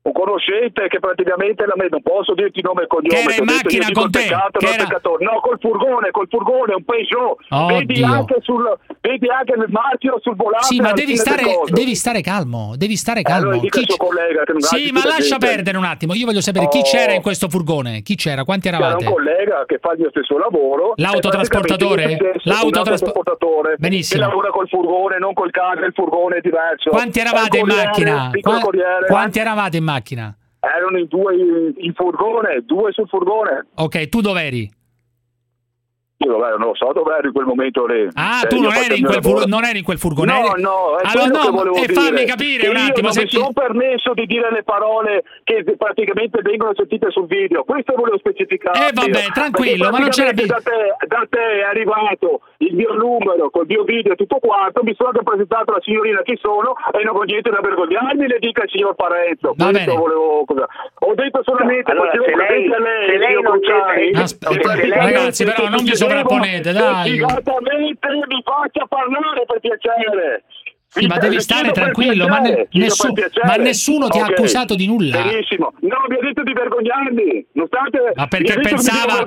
un conoscente che praticamente non posso dirti nome e cognome, che era in macchina con te, no, col furgone, un Peugeot. Vedi anche il marchio sul volante. Sì, ma devi stare calmo, allora dica il suo collega che non sì, ma lascia perdere un attimo, io voglio sapere chi c'era in questo furgone, quanti eravate? C'era un collega che fa il mio stesso lavoro. L'autotrasportatore? L'autotrasportatore. Benissimo. Che lavora col furgone, non col carro, il furgone è diverso. Quanti eravate in macchina? Quanti eravate in macchina? Erano in 2 in furgone, 2 sul furgone. Ok, tu dov'eri? Io non lo so dove ero in quel momento lì. Tu non eri in quel furgone? No, è allora quello che volevo dire. fammi capire un attimo. Io non mi sono permesso di dire le parole che praticamente vengono sentite sul video. Questo volevo specificare. Vabbè, tranquillo, ma non c'era bisogno. Da te è arrivato il mio numero col mio video e tutto quanto. Mi sono anche presentato la signorina chi sono e non ho niente da vergognarmi, le dica il signor Parenzo. Ho detto solamente se lei non c'è. Ragazzi, però non vi sovrapponete, dai. Esattamente, mi faccia parlare per piacere. Sì, ma devi stare tranquillo, ma nessuno ti ha accusato di nulla. Benissimo. No, mi ha detto di vergognarmi. Ma perché pensava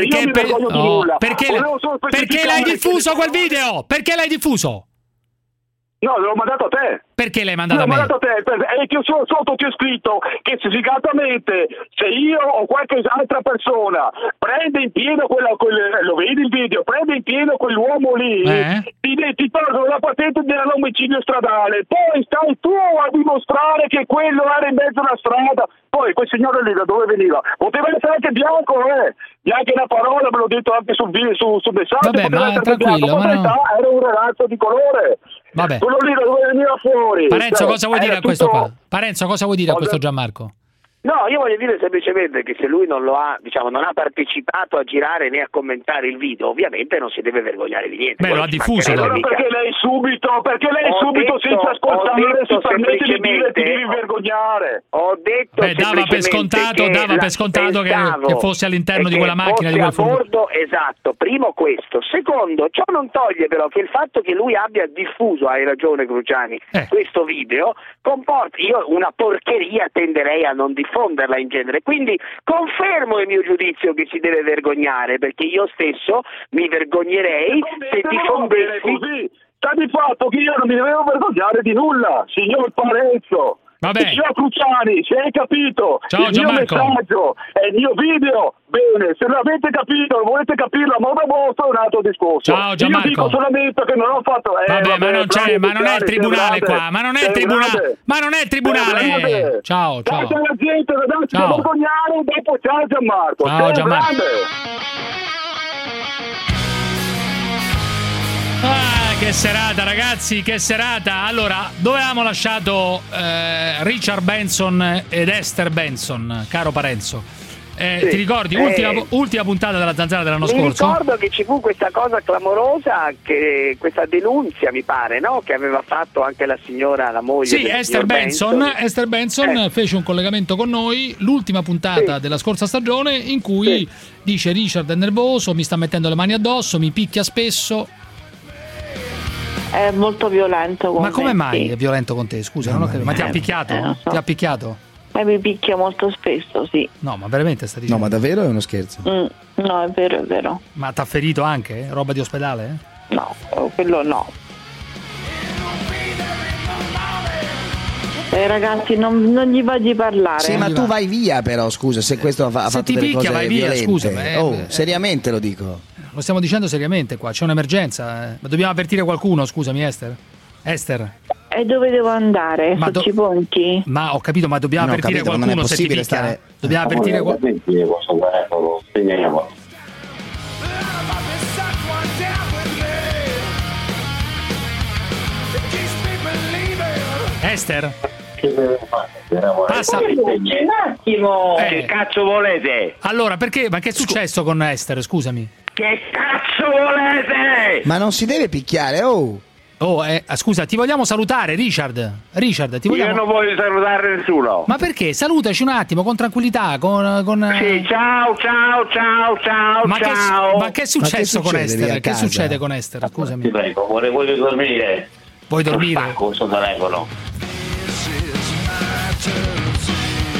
perché l'hai diffuso quel video? Perché l'hai diffuso? No, l'ho mandato a te. Perché l'hai mandato a me? L'ho mandato a te, e che sotto ti ho scritto che sicuramente se io o qualche altra persona prende in pieno lo vedi il video, prende in pieno quell'uomo lì, ti tolgono la patente dell'omicidio stradale, poi stai tu a dimostrare che quello era in mezzo alla strada. Poi quel signore lì da dove veniva? Poteva essere anche bianco, Neanche una parola, me l'ho detto anche sul video, sul messaggio. Vabbè, ma tranquillo, era un ragazzo di colore. Vabbè. Quello lì da dove veniva fuori. Parenzo, cosa vuoi dire a questo qua? Parenzo, cosa vuoi dire a questo Gianmarco? No, io voglio dire semplicemente che se lui non lo ha, non ha partecipato a girare né a commentare il video, ovviamente non si deve vergognare di niente. Beh, lo ha diffuso. Allora perché lei subito senza ascoltare si permette di dire ti devi vergognare? Ho detto dava per scontato che fosse all'interno di quella macchina, di quel furgone. Esatto, primo questo. Secondo, ciò non toglie però che il fatto che lui abbia diffuso, hai ragione Cruciani, questo video comporta, io una porcheria tenderei a non diffonderla in genere, quindi confermo il mio giudizio che si deve vergognare, perché io stesso mi vergognerei se diffondessi così. Sta di fatto che io non mi dovevo vergognare di nulla, signor Parenzo. Signor Cruciani, se hai capito il mio messaggio e il mio video, bene, se non avete capito, non volete capirlo a modo vostro, è un altro discorso. Ciao Gianmarco. Io dico solamente che non ho fatto. Ma non è il tribunale qua, ma non è il tribunale. Ciao. Ciao alla gente, ragazzi, da vergognare, dopo ciao Gianmarco. Ciao Gianmarco. Che serata, ragazzi, che serata. Allora, dove avevamo lasciato Richard Benson ed Esther Benson, caro Parenzo? Ti ricordi? Ultima puntata della Zanzara dell'anno scorso? Mi ricordo che ci fu questa cosa clamorosa, questa denunzia, mi pare, no? Che aveva fatto anche la signora, la moglie. Sì, Esther Benson fece un collegamento con noi, l'ultima puntata della scorsa stagione, in cui dice: Richard è nervoso, mi sta mettendo le mani addosso, mi picchia spesso. È molto violento con me. Ma come mai è violento con te? Scusa, non ho capito. Ma ti ha picchiato? So. Ti ha picchiato? Mi picchia molto spesso, sì. No, ma veramente sta dicendo? No, ma davvero è uno scherzo? No, è vero. Ma t'ha ferito anche? Roba di ospedale? No, quello no. Ragazzi, non gli va di parlare. Sì, ma tu vai via però, scusa, se questo ha fatto delle cose vai violente. Via, scusa. Seriamente lo dico. Lo stiamo dicendo seriamente qua, c'è un'emergenza. Ma dobbiamo avvertire qualcuno, scusami Esther. E dove devo andare? Facci ponti? Ma ho capito, ma dobbiamo avvertire qualcuno se ti picchia. Dobbiamo avvertire qualcuno. Esther? Passa un attimo. Che cazzo volete? Allora, perché? Ma che è successo con Esther? Scusami. Che cazzo volete? Ma non si deve picchiare, scusa, ti vogliamo salutare, Richard, ti vogliamo... Io non voglio salutare nessuno. Ma perché? Salutaci un attimo, con tranquillità, con... Sì, ciao. Ma che è successo con Esther? Che succede con Esther? Scusami. Ti prego, voglio dormire. Vuoi dormire? Stacco questo telefono.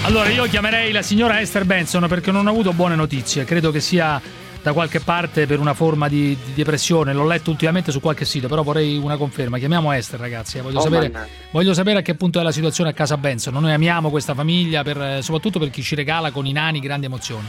Allora, io chiamerei la signora Esther Benson perché non ho avuto buone notizie. Credo che sia da qualche parte per una forma di depressione. L'ho letto ultimamente su qualche sito, però vorrei una conferma. Chiamiamo Esther, ragazzi. Voglio sapere a che punto è la situazione a casa Benson. Noi amiamo questa famiglia, soprattutto per chi ci regala con i nani grandi emozioni.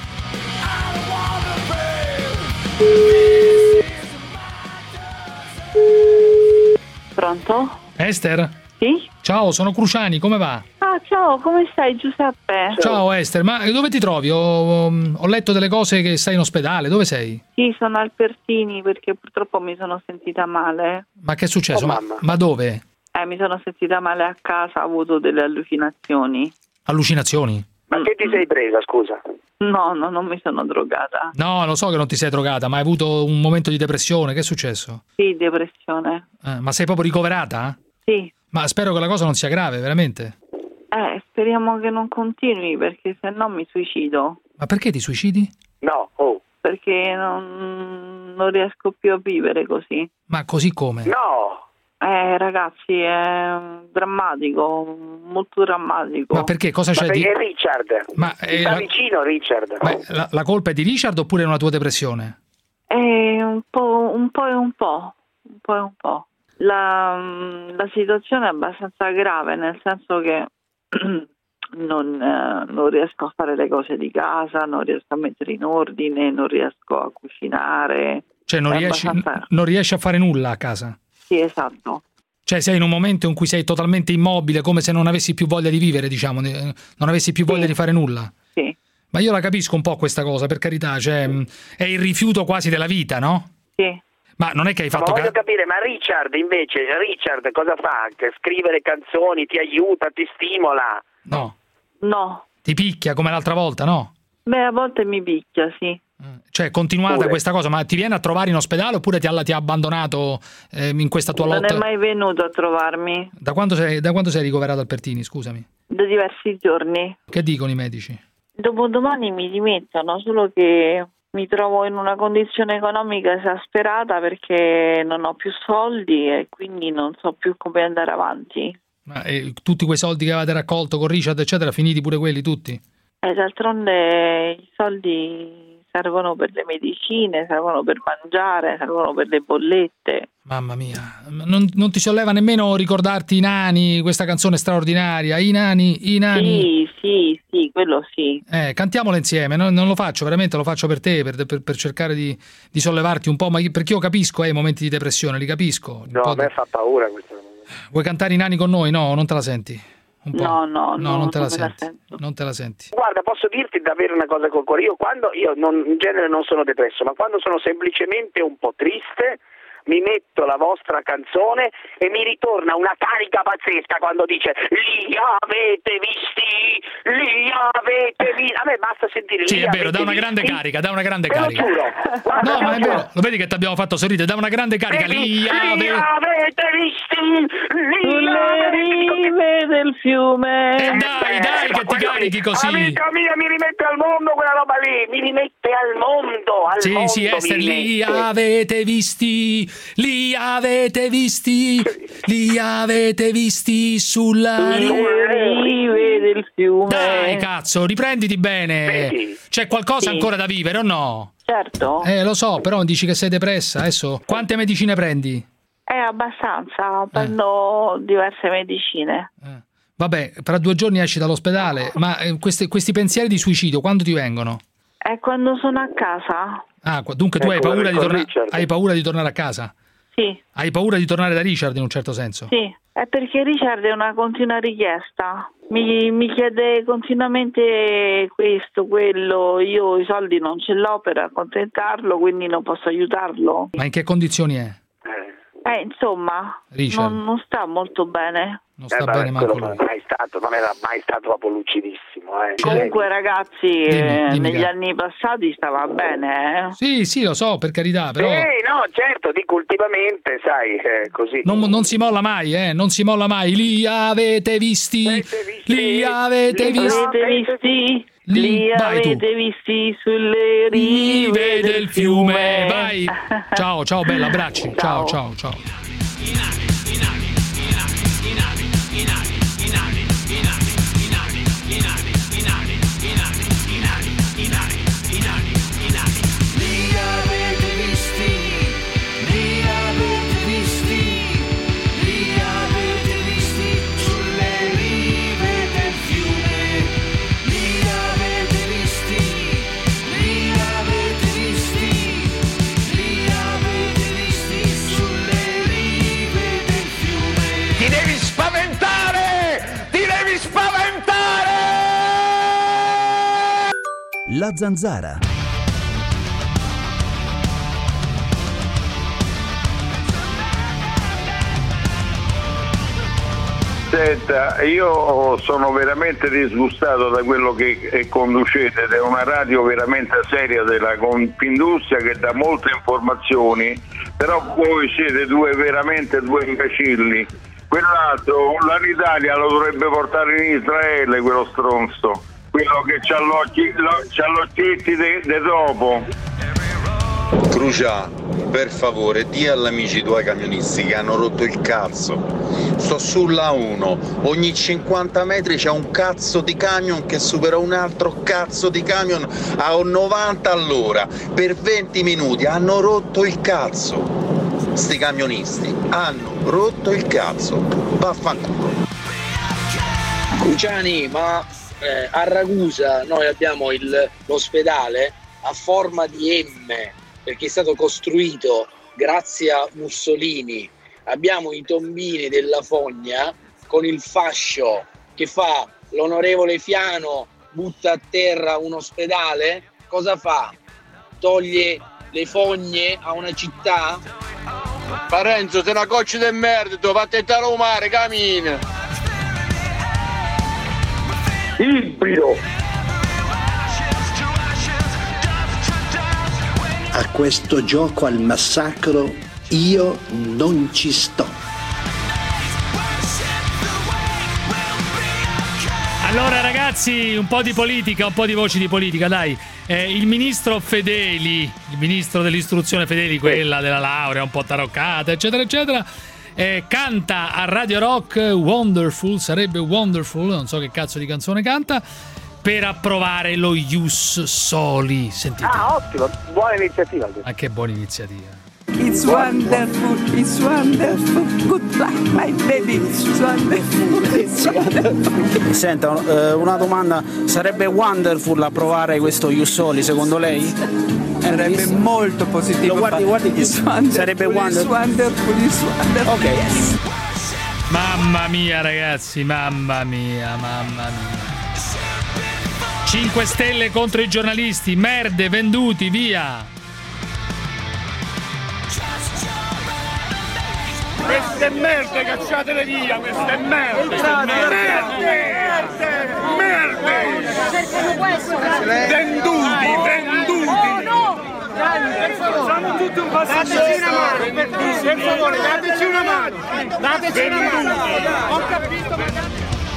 Pronto? Esther? Sì? Ciao, sono Cruciani, come va? Ah, ciao, come stai, Giuseppe? Ciao Esther, ma dove ti trovi? Ho letto delle cose che stai in ospedale, dove sei? Sì, sono al Pertini perché purtroppo mi sono sentita male. Ma che è successo? Ma dove? Mi sono sentita male a casa, ho avuto delle allucinazioni. Allucinazioni? Ma che ti sei presa, scusa? No, non mi sono drogata. No, lo so che non ti sei drogata, ma hai avuto un momento di depressione, che è successo? Sì, depressione. Ma sei proprio ricoverata? Sì. Ma spero che la cosa non sia grave, veramente. Speriamo che non continui, perché se no mi suicido. Ma perché ti suicidi? No, Perché non riesco più a vivere così. Ma così come? No! Ragazzi, è drammatico, molto drammatico. Ma perché? Cosa c'è di... È Richard. Sta vicino Richard. Ma la colpa è di Richard oppure è una tua depressione? Un po' e un po'. La situazione è abbastanza grave, nel senso che non riesco a fare le cose di casa, non riesco a mettere in ordine, non riesco a cucinare. Cioè non riesci a fare nulla a casa? Sì, esatto. Cioè sei in un momento in cui sei totalmente immobile, come se non avessi più voglia di vivere, diciamo, non avessi più voglia di fare nulla. Sì. Ma io la capisco un po' questa cosa, per carità, cioè è il rifiuto quasi della vita, no? Sì. Ma non è che hai fatto... Ma voglio capire, ma Richard invece, cosa fa? Che scrivere canzoni, ti aiuta, ti stimola? No. Ti picchia come l'altra volta, no? Beh, a volte mi picchia, sì. Cioè è continuata questa cosa, ma ti viene a trovare in ospedale oppure ti ha abbandonato in questa tua lotta? Non è mai venuto a trovarmi. Da quando sei ricoverato al Pertini, scusami? Da diversi giorni. Che dicono i medici? Dopodomani mi dimettono, solo che mi trovo in una condizione economica esasperata perché non ho più soldi e quindi non so più come andare avanti. Ma tutti quei soldi che avete raccolto con Richard eccetera, finiti pure quelli tutti? D'altronde i soldi servono per le medicine, servono per mangiare, servono per le bollette. Mamma mia, non ti solleva nemmeno ricordarti i nani, questa canzone straordinaria, i nani. Sì, quello sì. Cantiamola insieme, non lo faccio, veramente lo faccio per te, per cercare di sollevarti un po', ma perché io capisco i momenti di depressione, li capisco. No, a me fa paura questo. Vuoi cantare i nani con noi? No, non te la senti? No, non te la senti. Non te la senti. Guarda, posso dirti davvero una cosa col cuore. Io in genere non sono depresso, ma quando sono semplicemente un po' triste, mi metto la vostra canzone e mi ritorna una carica pazzesca quando dice li avete visti. A me basta sentire Sì, è vero, dà una grande carica, Lo giuro. Guarda, no, ma è vero, lo vedi che ti abbiamo fatto sorridere, dà una grande carica. Li avete visti sulle rive del fiume. Dai che ti carichi così. Amica mia, mi rimette al mondo quella roba lì, mi rimette al mondo. Sì, Esther, li avete visti sulla rive del fiume. Dai, cazzo, riprenditi bene. Vedi? C'è qualcosa ancora da vivere o no? Certo. Lo so, però dici che sei depressa. Adesso, quante medicine prendi? Abbastanza, prendo diverse medicine. Vabbè, tra 2 giorni esci dall'ospedale, ma questi pensieri di suicidio quando ti vengono? Quando sono a casa. Dunque tu hai paura di tornare a casa? Sì. Hai paura di tornare da Richard in un certo senso? Sì, è perché Richard è una continua richiesta. Mi chiede continuamente questo, quello. Io i soldi non ce l'ho per accontentarlo, quindi non posso aiutarlo. Ma in che condizioni è? Insomma, non sta molto bene. Non sta bene manco lui. Non era mai stato proprio lucidissimo. Comunque ragazzi, Dimmi, negli anni passati stava bene. Sì, lo so, per carità, però... no, certo, dico ultimamente, sai, così. Non si molla mai, non si molla mai. Li avete visti? Li avete visti? Li avete visti sulle rive del fiume. Vai. Ciao, bella, abbracci. Ciao. I nani. La Zanzara. Senta, io sono veramente disgustato da quello che conducete, ed è una radio veramente seria della Confindustria che dà molte informazioni, però voi siete veramente due imbecilli. Quell'altro, l'Italia lo dovrebbe portare in Israele, quello stronzo, quello che c'ha gli occhietti de topo. Crucia, per favore, di agli amici tuoi camionisti che hanno rotto il cazzo. Sto sulla 1, ogni 50 metri c'è un cazzo di camion che supera un altro cazzo di camion a 90 all'ora. Per 20 minuti hanno rotto il cazzo. Sti camionisti hanno rotto il cazzo. Vaffanculo. Cruciani, ma a Ragusa noi abbiamo l'ospedale a forma di M, perché è stato costruito grazie a Mussolini. Abbiamo i tombini della fogna con il fascio che fa l'onorevole Fiano, butta a terra un ospedale. Cosa fa? Toglie le fogne a una città? Parenzo, sei una goccia di merda, tu va a tentare un mare, cammina. Ibrido. A questo gioco al massacro io non ci sto. Allora ragazzi, un po' di politica, un po' di voci di politica, dai. Il ministro Fedeli, il ministro dell'istruzione Fedeli, quella della laurea un po' taroccata, eccetera, eccetera, canta a Radio Rock Wonderful, sarebbe Wonderful, non so che cazzo di canzone canta, per approvare lo Ius Soli. Sentite. Ah, ottimo, buona iniziativa. Ma che buona iniziativa. It's wonderful, good luck my baby, it's wonderful. Senta, una domanda, sarebbe wonderful approvare questo Ius Soli secondo lei? Sarebbe molto positivo. Guardi che sarebbe wonderful. Ok. Yes. Mamma mia ragazzi, mamma mia. 5 stelle contro i giornalisti, merde, venduti, via. Queste merde, cacciatele via, queste merde! Venduti! Oh no! Facciamo tutti un passaggio. Per favore, dateci una mano! Ho capito.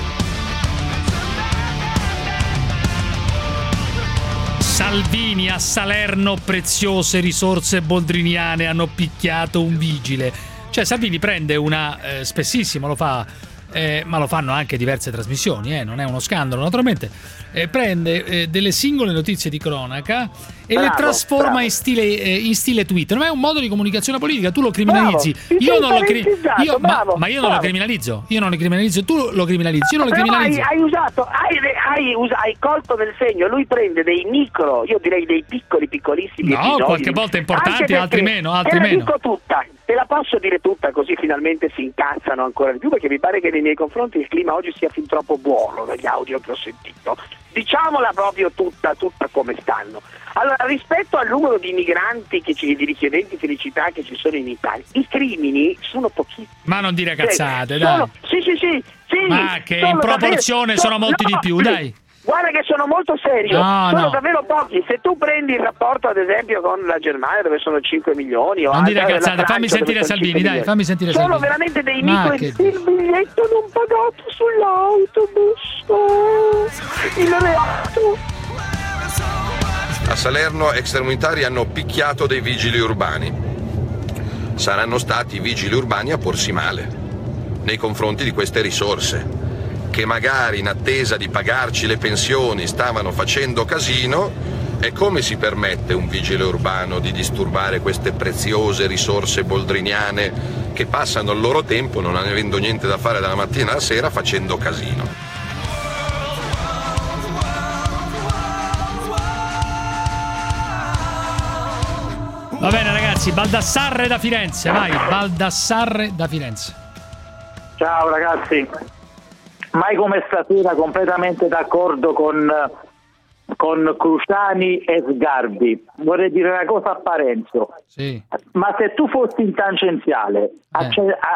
Salvini a Salerno, preziose risorse boldriniane hanno picchiato un vigile. Cioè Salvini prende una, spessissimo lo fa, ma lo fanno anche diverse trasmissioni, non è uno scandalo naturalmente, prende delle singole notizie di cronaca e le trasforma in stile tweet. Non è un modo di comunicazione politica, tu lo criminalizzi. Io non lo criminalizzo, tu lo criminalizzi, io non lo criminalizzo. Hai colto nel segno, lui prende dei micro, io direi dei piccolissimi episodi. Qualche volta importanti, altri meno. Dico tutta, te la posso dire tutta, così finalmente si incazzano ancora di più, perché mi pare che nei miei confronti il clima oggi sia fin troppo buono dagli audio che ho sentito. Diciamola proprio tutta come stanno. Allora, rispetto al numero di migranti di richiedenti felicità che ci sono in Italia, i crimini sono pochissimi. Ma non dire cazzate, dai. Sì. Ma che in proporzione sono molti di più, dai. Guarda che sono molto serio, sono davvero pochi. Se tu prendi il rapporto ad esempio con la Germania, dove sono 5 milioni, o non dire cazzate, fammi sentire Salvini, dai, fammi sentire Salvini. Sono veramente dei micro. Il biglietto non pagato sull'autobus, il reato. A Salerno extracomunitari hanno picchiato dei vigili urbani. Saranno stati i vigili urbani a porsi male nei confronti di queste risorse, che magari in attesa di pagarci le pensioni stavano facendo casino. E come si permette un vigile urbano di disturbare queste preziose risorse boldriniane che passano il loro tempo non avendo niente da fare dalla mattina alla sera facendo casino? Va bene ragazzi, Baldassarre da Firenze, vai, Baldassarre da Firenze. Ciao ragazzi. Mai come stasera completamente d'accordo con con Cruciani e Sgarbi. Vorrei dire una cosa a Parenzo. Sì. Ma se tu fossi in tangenziale a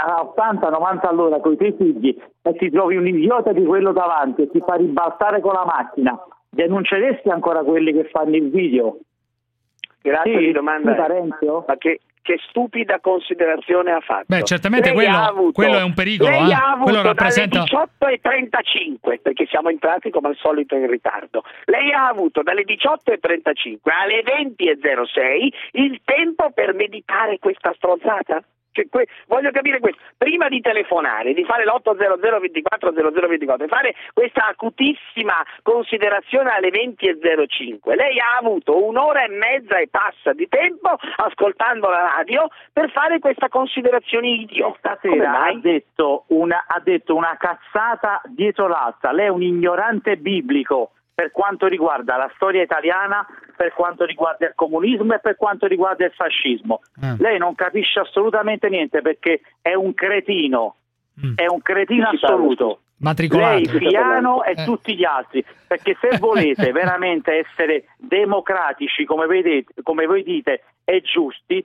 80-90 all'ora con i tuoi figli e ti trovi un idiota di quello davanti e ti fa ribaltare con la macchina, denunceresti ancora quelli che fanno il video? Grazie di domanda. Parenzo? Ma che stupida considerazione ha fatto. Beh, certamente quello è un pericolo. Lei ha avuto quello rappresenta... dalle 18:35, perché siamo entrati come al solito in ritardo. Lei ha avuto dalle 18:35 alle 20:06 il tempo per meditare questa stronzata? Voglio capire questo. Prima di telefonare, di fare l'800 24 0024 e fare questa acutissima considerazione alle 20:05, lei ha avuto 1 ora e mezza e passa di tempo ascoltando la radio per fare questa considerazione idiota. Stasera ha detto una cazzata dietro l'altra. Lei è un ignorante biblico per quanto riguarda la storia italiana, per quanto riguarda il comunismo e per quanto riguarda il fascismo. Lei non capisce assolutamente niente perché è un cretino, è un cretino assoluto. Lei, Fiano e tutti gli altri, perché se volete veramente essere democratici come voi dite e giusti,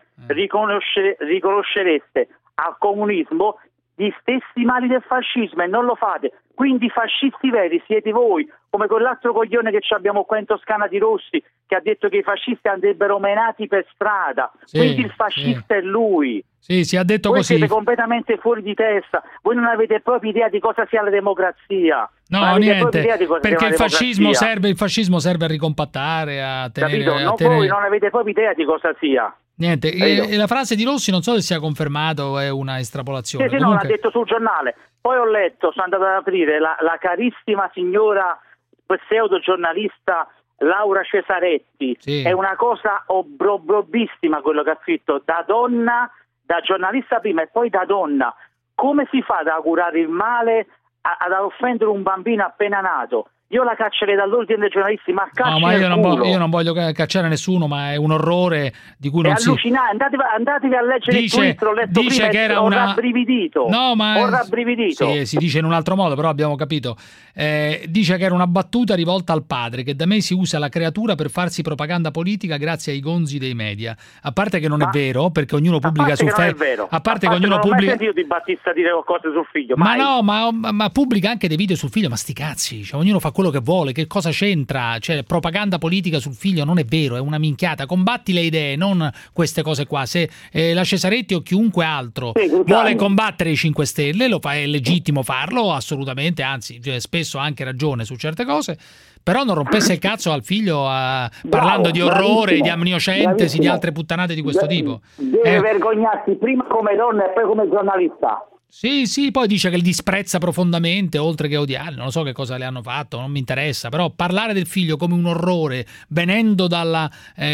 riconoscereste al comunismo gli stessi mali del fascismo e non lo fate. Quindi fascisti veri siete voi, come quell'altro coglione che abbiamo qua in Toscana di Rossi, che ha detto che i fascisti andrebbero menati per strada. Sì, quindi il fascista è lui. Sì, si è detto voi così. Siete completamente fuori di testa. Voi non avete proprio idea di cosa sia la democrazia. No, niente, perché il fascismo serve a ricompattare, a tenere... Capito? Voi non avete proprio idea di cosa sia. Niente, e la frase di Rossi non so se sia confermata o è una estrapolazione. Sì, no, l'ha detto sul giornale. Poi ho letto, sono andato ad aprire, la carissima signora pseudo giornalista Laura Cesaretti. Sì. È una cosa obbrobissima quello che ha scritto, da donna, da giornalista prima e poi da donna. Come si fa ad augurare il male, ad offendere un bambino appena nato? Io la caccerei dall'ordine dei giornalisti, ma io non voglio cacciare nessuno, ma è un orrore di cui non si... È allucinante, andatevi a leggere il tweet, l'ho letto prima e ho rabbrividito. No, ma... Ho rabbrividito. Sì, si dice in un altro modo, però abbiamo capito. Dice che era una battuta rivolta al padre, che da me si usa la creatura per farsi propaganda politica grazie ai gonzi dei media. A parte che non è vero, perché ognuno pubblica sul Facebook. A parte che ognuno pubblica... Non ho mai sentito di Battista dire cose sul figlio, mai. Ma no, ma pubblica anche dei video sul figlio, ma sti cazzi, cioè, ognuno fa quello che vuole, che cosa c'entra? Cioè, propaganda politica sul figlio non è vero, è una minchiata. Combatti le idee, non queste cose qua. Se la Cesaretti o chiunque altro vuole combattere i 5 Stelle, lo fa, è legittimo farlo, assolutamente, anzi, spesso ha anche ragione su certe cose, però non rompesse il cazzo al figlio parlando di orrore, di amniocentesi, di altre puttanate di questo tipo. Deve vergognarsi prima come donna e poi come giornalista. Sì, poi dice che li disprezza profondamente, oltre che odiare, non so che cosa le hanno fatto, non mi interessa, però parlare del figlio come un orrore, venendo da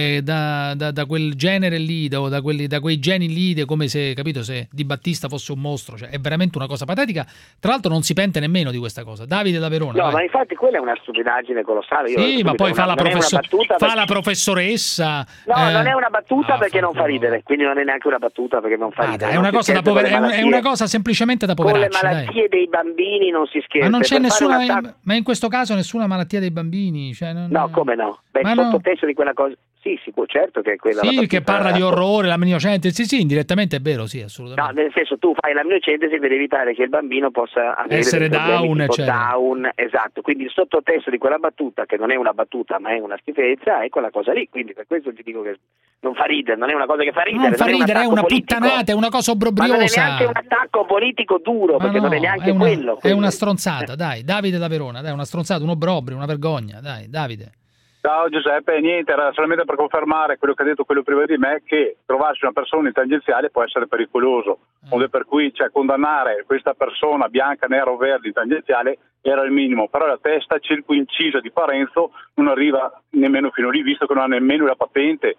quel genere lì, da quei geni lì, come se, capito, se Di Battista fosse un mostro, cioè è veramente una cosa patetica. Tra l'altro non si pente nemmeno di questa cosa. Davide da Verona. No, ma infatti quella è una stupidaggine colossale. Sì, ma poi fa la professoressa. No, non è una battuta perché non fa ridere, quindi non è neanche una battuta perché non fa ridere. È una cosa da è una cosa semplicemente da poveracci. Con le malattie dei bambini non si scherza. Ma non c'è nessuna, ma in questo caso nessuna malattia dei bambini. Cioè no, come no? Beh, il sottotesto di quella cosa... Sì, certo che è quella. Sì, che parla di orrore, l'amniocentesi, sì, indirettamente è vero, sì, assolutamente. No, nel senso, tu fai l'amniocentesi per evitare che il bambino possa avere essere down, down, esatto. Quindi il sottotesto di quella battuta, che non è una battuta ma è una schifezza, è quella cosa lì. Quindi per questo ti dico che non fa ridere, non è una cosa che fa ridere. Non fa ridere, è una puttanata, è una cosa obbrobriosa. Ma non è neanche un attacco politico duro, perché non è neanche quello. È una stronzata, dai, Davide da Verona, dai, una stronzata, un obbrobrio, una vergogna, dai, Davide. Ciao Giuseppe, niente, era solamente per confermare quello che ha detto quello prima di me, che trovarsi una persona in tangenziale può essere pericoloso, per cui condannare questa persona bianca, nera o verde in tangenziale era il minimo, però la testa circoincisa di Parenzo non arriva nemmeno fino lì, visto che non ha nemmeno la patente.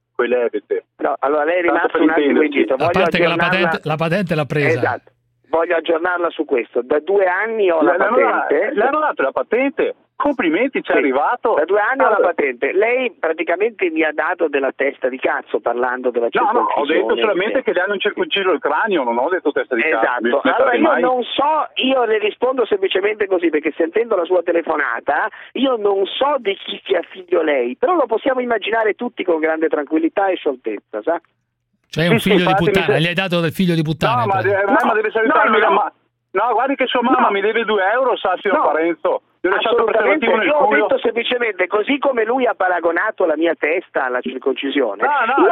No, allora lei è rimasto un attimo in giro. A parte che la patente l'ha presa. Esatto. Voglio aggiornarla su questo. Da 2 anni ho la patente. Le hanno dato la patente? Complimenti, ci è arrivato. Da 2 anni ho la patente. Lei praticamente mi ha dato della testa di cazzo parlando della circoncisione. No, ho detto solamente che gli hanno circonciso il cranio, non ho detto testa di cazzo. Esatto. Allora io non so, io le rispondo semplicemente così, perché sentendo la sua telefonata, io non so di chi sia figlio lei, però lo possiamo immaginare tutti con grande tranquillità e scioltezza, sa? Cioè un figlio di puttana, gli hai dato del figlio di puttana? No, ma deve salutarmi No, guardi che sua mamma mi deve 2 euro, sa, signor Parenzo. Assolutamente, io ho detto semplicemente, così come lui ha paragonato la mia testa alla circoncisione.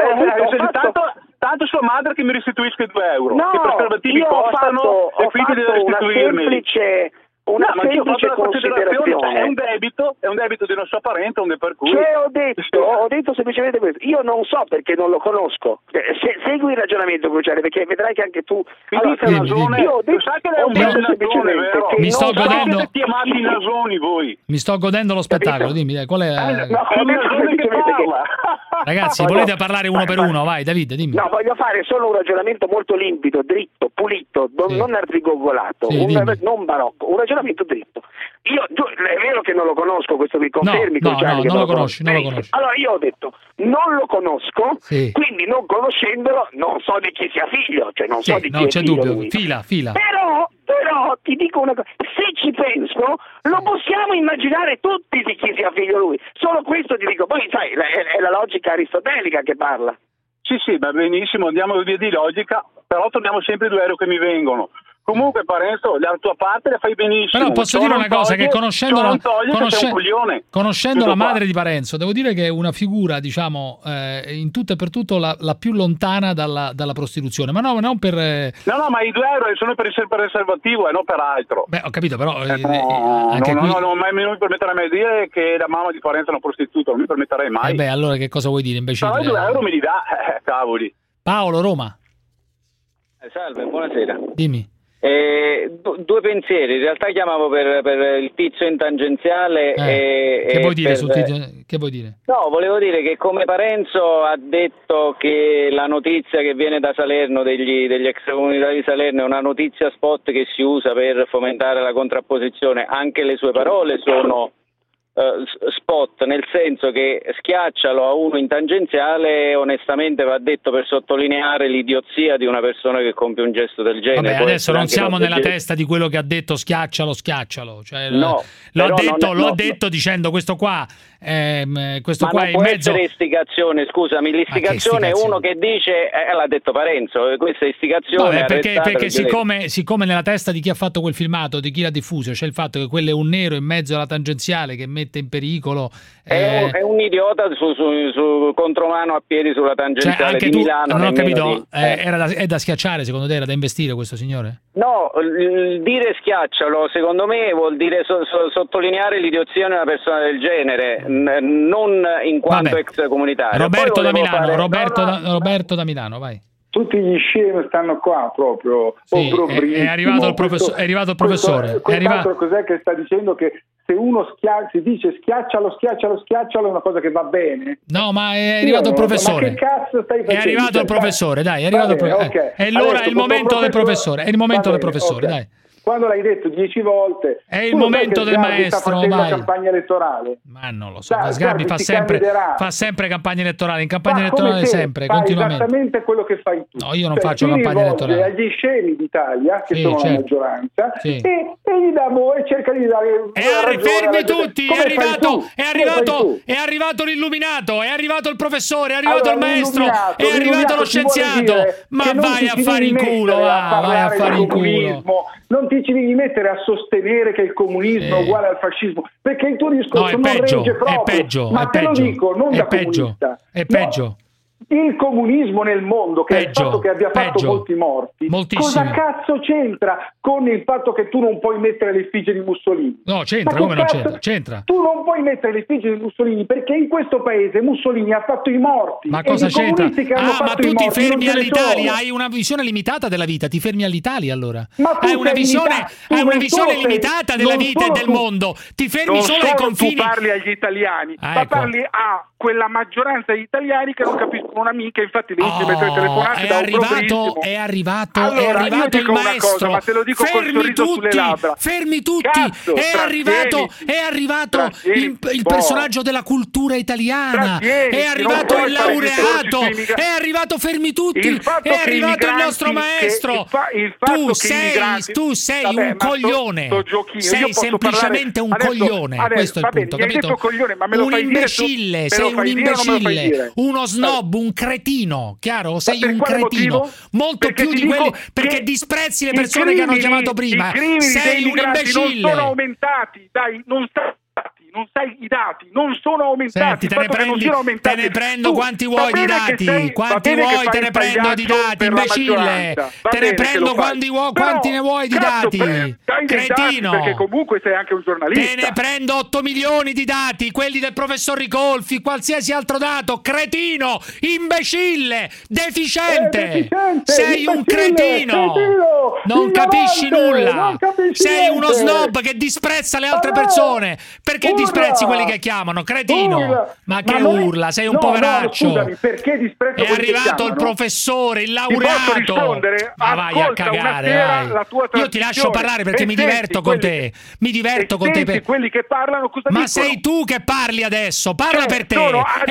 Tanto sua madre che mi restituisca 2 euro. No, i preservativi costano e quindi deve restituirmi. Una semplice considerazione. È un debito di una sua parente, per cui... Cioè, ho detto semplicemente questo. Io non so perché non lo conosco. Segui il ragionamento, Cruciale, perché vedrai che anche tu... Io ho detto semplicemente che mi sto godendo... Siete chiamati nasoni voi. Mi sto godendo lo spettacolo, dimmi, qual è... Ragazzi, No, volete parlare uno per uno? Vai, Davide, dimmi. No, voglio fare solo un ragionamento molto limpido, dritto, pulito, non arzigogolato, non barocco, un ragionamento dritto. È vero che non lo conosco, questo mi confermi? No, non lo conosci. Allora io ho detto, non lo conosco, quindi non conoscendolo non so di chi sia figlio, cioè non so di chi è c'è figlio dubbio, lui. fila. Però ti dico una cosa, se ci penso lo possiamo immaginare tutti di chi sia figlio lui, solo questo ti dico, poi sai, è la logica aristotelica che parla. Sì, va benissimo, andiamo via di logica, però torniamo sempre ai 2 euro che mi vengono. Comunque Parenzo, la tua parte la fai benissimo. Però posso dire una cosa, che conoscendo la madre di Parenzo, devo dire che è una figura, diciamo, in tutto e per tutto la più lontana dalla prostituzione. Ma no, non per... No, ma i 2 euro sono per il preservativo e non per altro. Beh, ho capito, però... non mi permetterei mai di dire che la mamma di Parenzo è una prostituta, non mi permetterei mai. Allora che cosa vuoi dire, imbecille? Però i 2 euro me li dà, cavoli. Paolo, Roma. Salve, buonasera. Dimmi. 2 pensieri, in realtà chiamavo per il tizio in tangenziale. Che vuoi dire sul tizio? Che vuoi dire? No, volevo dire che come Parenzo ha detto che la notizia che viene da Salerno, degli extracomunitari di Salerno, è una notizia spot che si usa per fomentare la contrapposizione, anche le sue parole sono spot, nel senso che schiaccialo a uno in tangenziale onestamente va detto per sottolineare l'idiozia di una persona che compie un gesto del genere. Vabbè, adesso non siamo nella testa di quello che ha detto schiaccialo, cioè, l'ho detto dicendo questo qua è in mezzo. Istigazione, scusami, l'istigazione è uno che dice l'ha detto Parenzo, questa è istigazione. Perché siccome nella testa di chi ha fatto quel filmato, di chi l'ha diffuso, c'è il fatto che quello è un nero in mezzo alla tangenziale che mette in pericolo è un idiota su contromano a piedi sulla tangenziale di Milano. Non ho capito, è da schiacciare secondo te, era da investire questo signore? No, dire schiaccialo secondo me vuol dire sottolineare l'idiozia di una persona del genere, non in quanto extracomunitario. Roberto da Milano, vai. Tutti gli scemi stanno qua proprio. Sì, è arrivato il professore. Quest'altro cos'è che sta dicendo che se uno si dice schiaccialo è una cosa che va bene? No, ma è arrivato il professore. Ma che cazzo stai facendo? È arrivato il professore, dai, è arrivato il professore. E allora è il momento del professore, dai. Quando l'hai detto 10 volte è il momento del maestro, sta facendo campagna elettorale. Ma non lo so, Sgarbi fa sempre campagna elettorale, in campagna elettorale sempre, continuamente. Esattamente quello che fai tu. No, io non faccio campagna elettorale. Agli scemi d'Italia, che sono la maggioranza, e gli dà e cerca di dare fermi tutti, è arrivato l'illuminato, è arrivato il professore, è arrivato il maestro, è arrivato lo scienziato. Ma vai a fare in culo, vai a fare in culo. Non ti ci devi mettere a sostenere che il comunismo è uguale al fascismo, perché il tuo discorso non regge proprio. Ma te lo dico, non da comunista. È peggio. Il comunismo nel mondo, che è il fatto che abbia fatto molti morti, moltissimi. Cosa cazzo c'entra con il fatto che tu non puoi mettere l'effigie di Mussolini? No, c'entra, come non c'entra? C'entra. Tu non puoi mettere l'effigie di Mussolini perché in questo paese Mussolini ha fatto i morti. Ma cosa c'entra? Ma tu ti fermi all'Italia, hai una visione limitata della vita, ti fermi all'Italia allora. Hai una visione limitata della vita e del mondo, ti fermi solo ai confini. Tu parli agli italiani, ma parli a quella maggioranza di italiani che non capiscono una minchia, infatti le ultime 3 telefonate da è arrivato il maestro, cosa, ma te lo dico col sorriso sulle labbra. Fermi tutti, è arrivato il personaggio della cultura italiana, è arrivato il laureato, è arrivato fermi tutti, è arrivato il nostro maestro. Tu sei un coglione, sei semplicemente un coglione, questo è il punto, capito? Un imbecille, sei un imbecille, uno snob, un cretino, chiaro? Sei un cretino, molto più di quelli, perché disprezzi le persone che hanno chiamato prima. Sei un imbecille. Non sono aumentati, dai, non sai i dati, non sono aumentati. Senti, te ne prendo quanti vuoi di dati, quanti vuoi te ne prendo di dati, imbecille, te ne prendo quanti ne vuoi di dati, cretino, perché comunque sei anche un giornalista. Te ne prendo 8 milioni di dati, quelli del professor Ricolfi, qualsiasi altro dato, cretino, imbecille, deficiente, sei un cretino, non capisci nulla, sei uno snob che disprezza le altre persone, perché disprezzi quelli che chiamano, cretino? Ma che urla, sei un poveraccio. Scusami, perché disprezzo? È arrivato il professore, il laureato. Ma vai a cagare, vai. Io ti lascio parlare perché mi diverto con te. Mi diverto con te. Quelli che parlano, cosa ma dicono? sei tu che parli adesso, parla per te.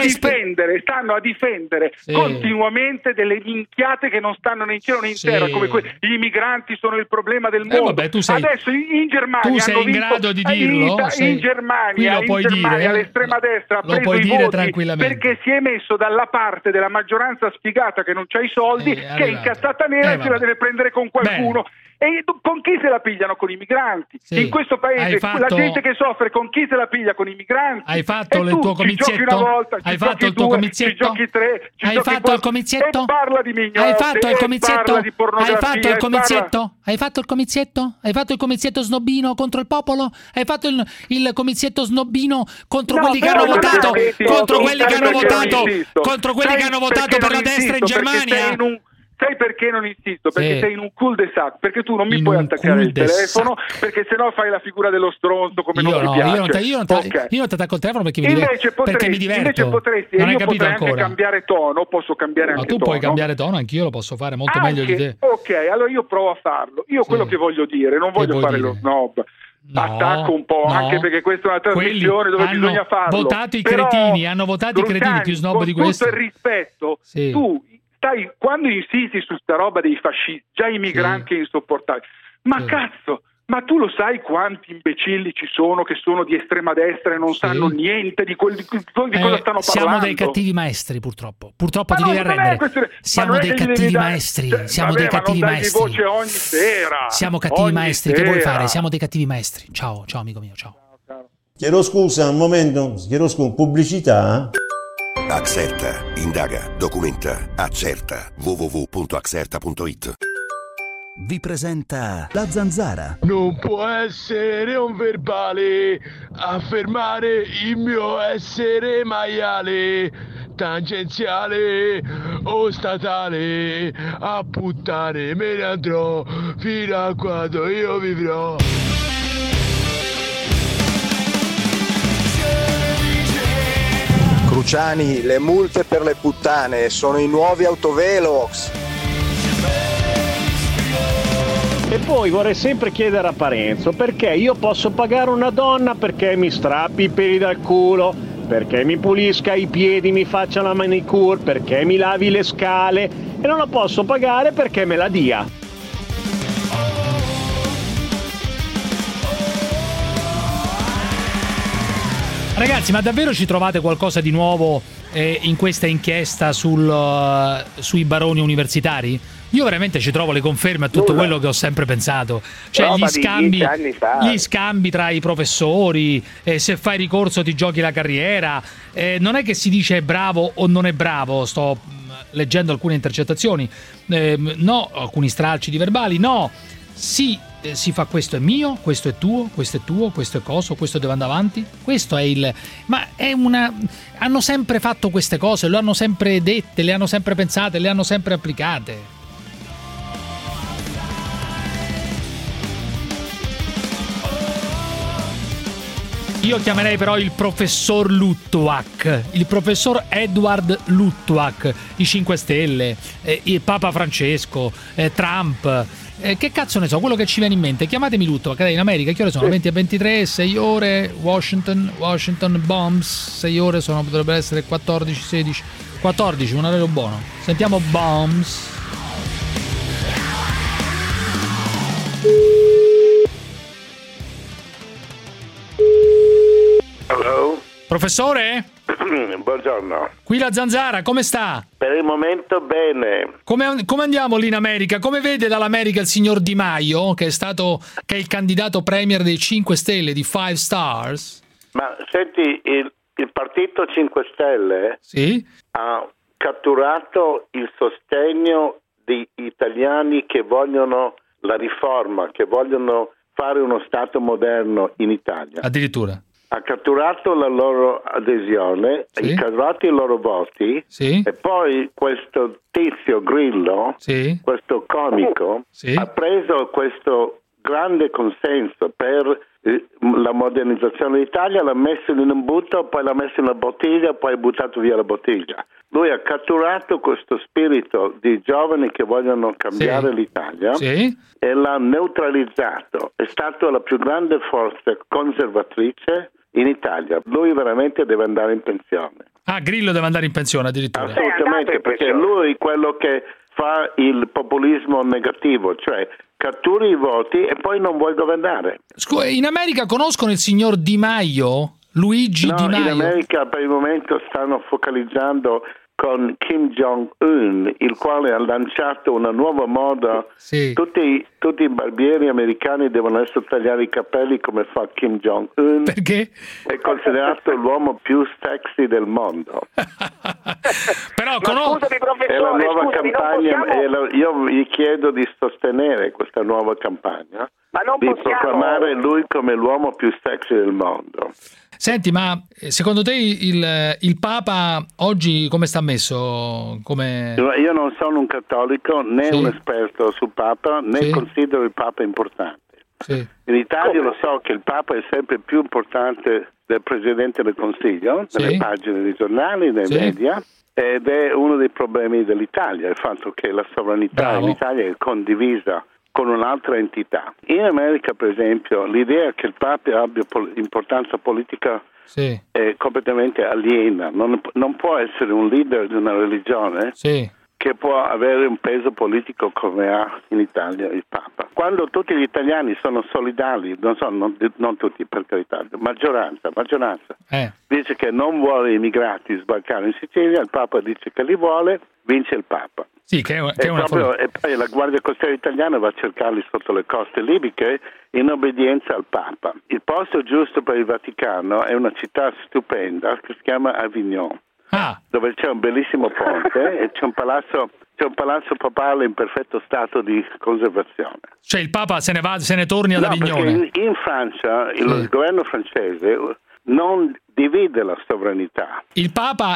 Stanno a difendere continuamente delle minchiate che non stanno né in cielo né in terra, come gli immigranti sono il problema del mondo. Vabbè, tu sei, adesso in Germania tu sei in grado di dirlo? In Germania, l'estrema destra ha preso i voti perché si è messo dalla parte della maggioranza sfigata che non c'ha i soldi, che è incazzata nera e se la deve prendere con qualcuno. E con chi se la pigliano? Con i migranti. In questo paese la gente che soffre, con chi se la piglia? Con i migranti. Hai fatto il tuo comizietto? Hai fatto il tuo comizietto? Ci giochi 3, hai fatto il comizietto? E parla di mignotte, hai fatto il comizietto? Parla di pornografia, hai fatto il comizietto? Hai fatto il comizietto? Hai fatto il comizietto snobbino contro il popolo? Hai fatto il comizietto snobbino contro quelli che hanno votato? Contro quelli che hanno votato? Contro quelli che hanno votato per la destra in Germania? Sai perché non insisto? Perché sei in un cul-de-sac, perché tu non mi puoi attaccare il telefono, perché sennò fai la figura dello stronzo come non mi piace. Io non ti attacco il telefono perché mi diverto. Invece potresti, non hai io capito potrei ancora. Anche cambiare tono, posso cambiare anche tono. Ma tu puoi cambiare tono, anch'io lo posso fare molto meglio di te. Ok, allora io provo a farlo. Io quello che voglio dire, non voglio fare lo snob. Attacco un po', anche perché questa è una trasmissione dove bisogna farlo. Votato i cretini, hanno votato i cretini più snob di questo. Con tutto il rispetto, tu quando insisti su sta roba dei fascisti, già i migranti è insopportabile, ma cazzo, ma tu lo sai quanti imbecilli ci sono che sono di estrema destra e non sanno niente di cosa stanno parlando? Siamo dei cattivi maestri, purtroppo ti devi arrendere. Siamo dei cattivi maestri, siamo dei cattivi maestri. Voce ogni sera. Siamo cattivi maestri, che vuoi fare? Siamo dei cattivi maestri. Ciao amico mio, ciao. Chiedo scusa un momento, pubblicità? Axerta, indaga, documenta, accerta. www.axerta.it. Vi presenta La Zanzara. Non può essere un verbale affermare il mio essere maiale, tangenziale o statale. A puttane me ne andrò fino a quando io vivrò. Cruciani, le multe per le puttane sono i nuovi autovelox. E poi vorrei sempre chiedere a Parenzo perché io posso pagare una donna perché mi strappi i peli dal culo, perché mi pulisca i piedi, mi faccia la manicure, perché mi lavi le scale, e non la posso pagare perché me la dia. Ragazzi, ma davvero ci trovate qualcosa di nuovo in questa inchiesta sui baroni universitari? Io veramente ci trovo le conferme a tutto quello che ho sempre pensato. Cioè gli scambi tra i professori, se fai ricorso ti giochi la carriera, non è che si dice è bravo o non è bravo, sto leggendo alcune intercettazioni, no, alcuni stralci di verbali, no, sì. Si fa questo è mio, questo è tuo, questo è tuo, questo è coso, questo deve andare avanti. Questo è ma è hanno sempre fatto queste cose, lo hanno sempre dette, le hanno sempre pensate, le hanno sempre applicate. Io chiamerei però il professor Luttwak, il professor Edward Luttwak, i 5 Stelle, il Papa Francesco, Trump, che cazzo ne so, quello che ci viene in mente. Chiamatemi Luttwak, in America che ore sono? 20:23, 6 ore, Washington bombs, 6 ore sono, dovrebbero essere 14, 16, 14, un orario buono. Sentiamo bombs. Hello? Professore? Buongiorno. Qui la Zanzara, come sta? Per il momento bene. Come andiamo lì in America? Come vede dall'America il signor Di Maio, che è il candidato premier dei 5 Stelle, di 5 Stars? Ma senti, il partito 5 Stelle ha catturato il sostegno di italiani che vogliono la riforma, che vogliono fare uno Stato moderno in Italia. Addirittura. Ha catturato la loro adesione, ha catturato i loro voti e poi questo tizio Grillo, questo comico, ha preso questo grande consenso per la modernizzazione d'Italia, l'ha messo in un butto, poi l'ha messo in una bottiglia, poi ha buttato via la bottiglia. Lui ha catturato questo spirito di giovani che vogliono cambiare l'Italia e l'ha neutralizzato. È stata la più grande forza conservatrice in Italia. Lui veramente deve andare in pensione. Ah, Grillo deve andare in pensione addirittura. Assolutamente, perché lui è quello che fa il populismo negativo, cioè catturi i voti e poi non vuoi governare. Scusa, in America conoscono il signor Di Maio? Luigi Di Maio? In America per il momento stanno focalizzando con Kim Jong-un, il quale ha lanciato una nuova moda. Tutti i barbieri americani devono essere tagliare i capelli come fa Kim Jong-un. Perché? È considerato l'uomo più sexy del mondo. Però scusami, professore, è la nuova campagna io gli chiedo di sostenere questa nuova campagna, proclamare lui come l'uomo più sexy del mondo. Senti, ma secondo te il Papa oggi come sta messo? Io non sono un cattolico né un esperto sul Papa, né considero il Papa importante. In Italia lo so che il Papa è sempre più importante del Presidente del Consiglio, nelle pagine dei giornali, nei media, ed è uno dei problemi dell'Italia, il fatto che la sovranità in Italia è condivisa con un'altra entità. In America, per esempio, l'idea che il Papa abbia importanza politica è completamente aliena. Non può essere un leader di una religione che può avere un peso politico come ha in Italia il Papa. Quando tutti gli italiani sono solidali, non tutti per carità, maggioranza, dice che non vuole immigrati sbarcare in Sicilia, il Papa dice che li vuole, vince il Papa. Sì, che è una e poi la Guardia Costiera italiana va a cercarli sotto le coste libiche in obbedienza al Papa. Il posto giusto per il Vaticano è una città stupenda che si chiama Avignon, dove c'è un bellissimo ponte e c'è un palazzo papale in perfetto stato di conservazione. Cioè il Papa se ne torni ad Avignone? Perché in Francia il governo francese non divide la sovranità. Il Papa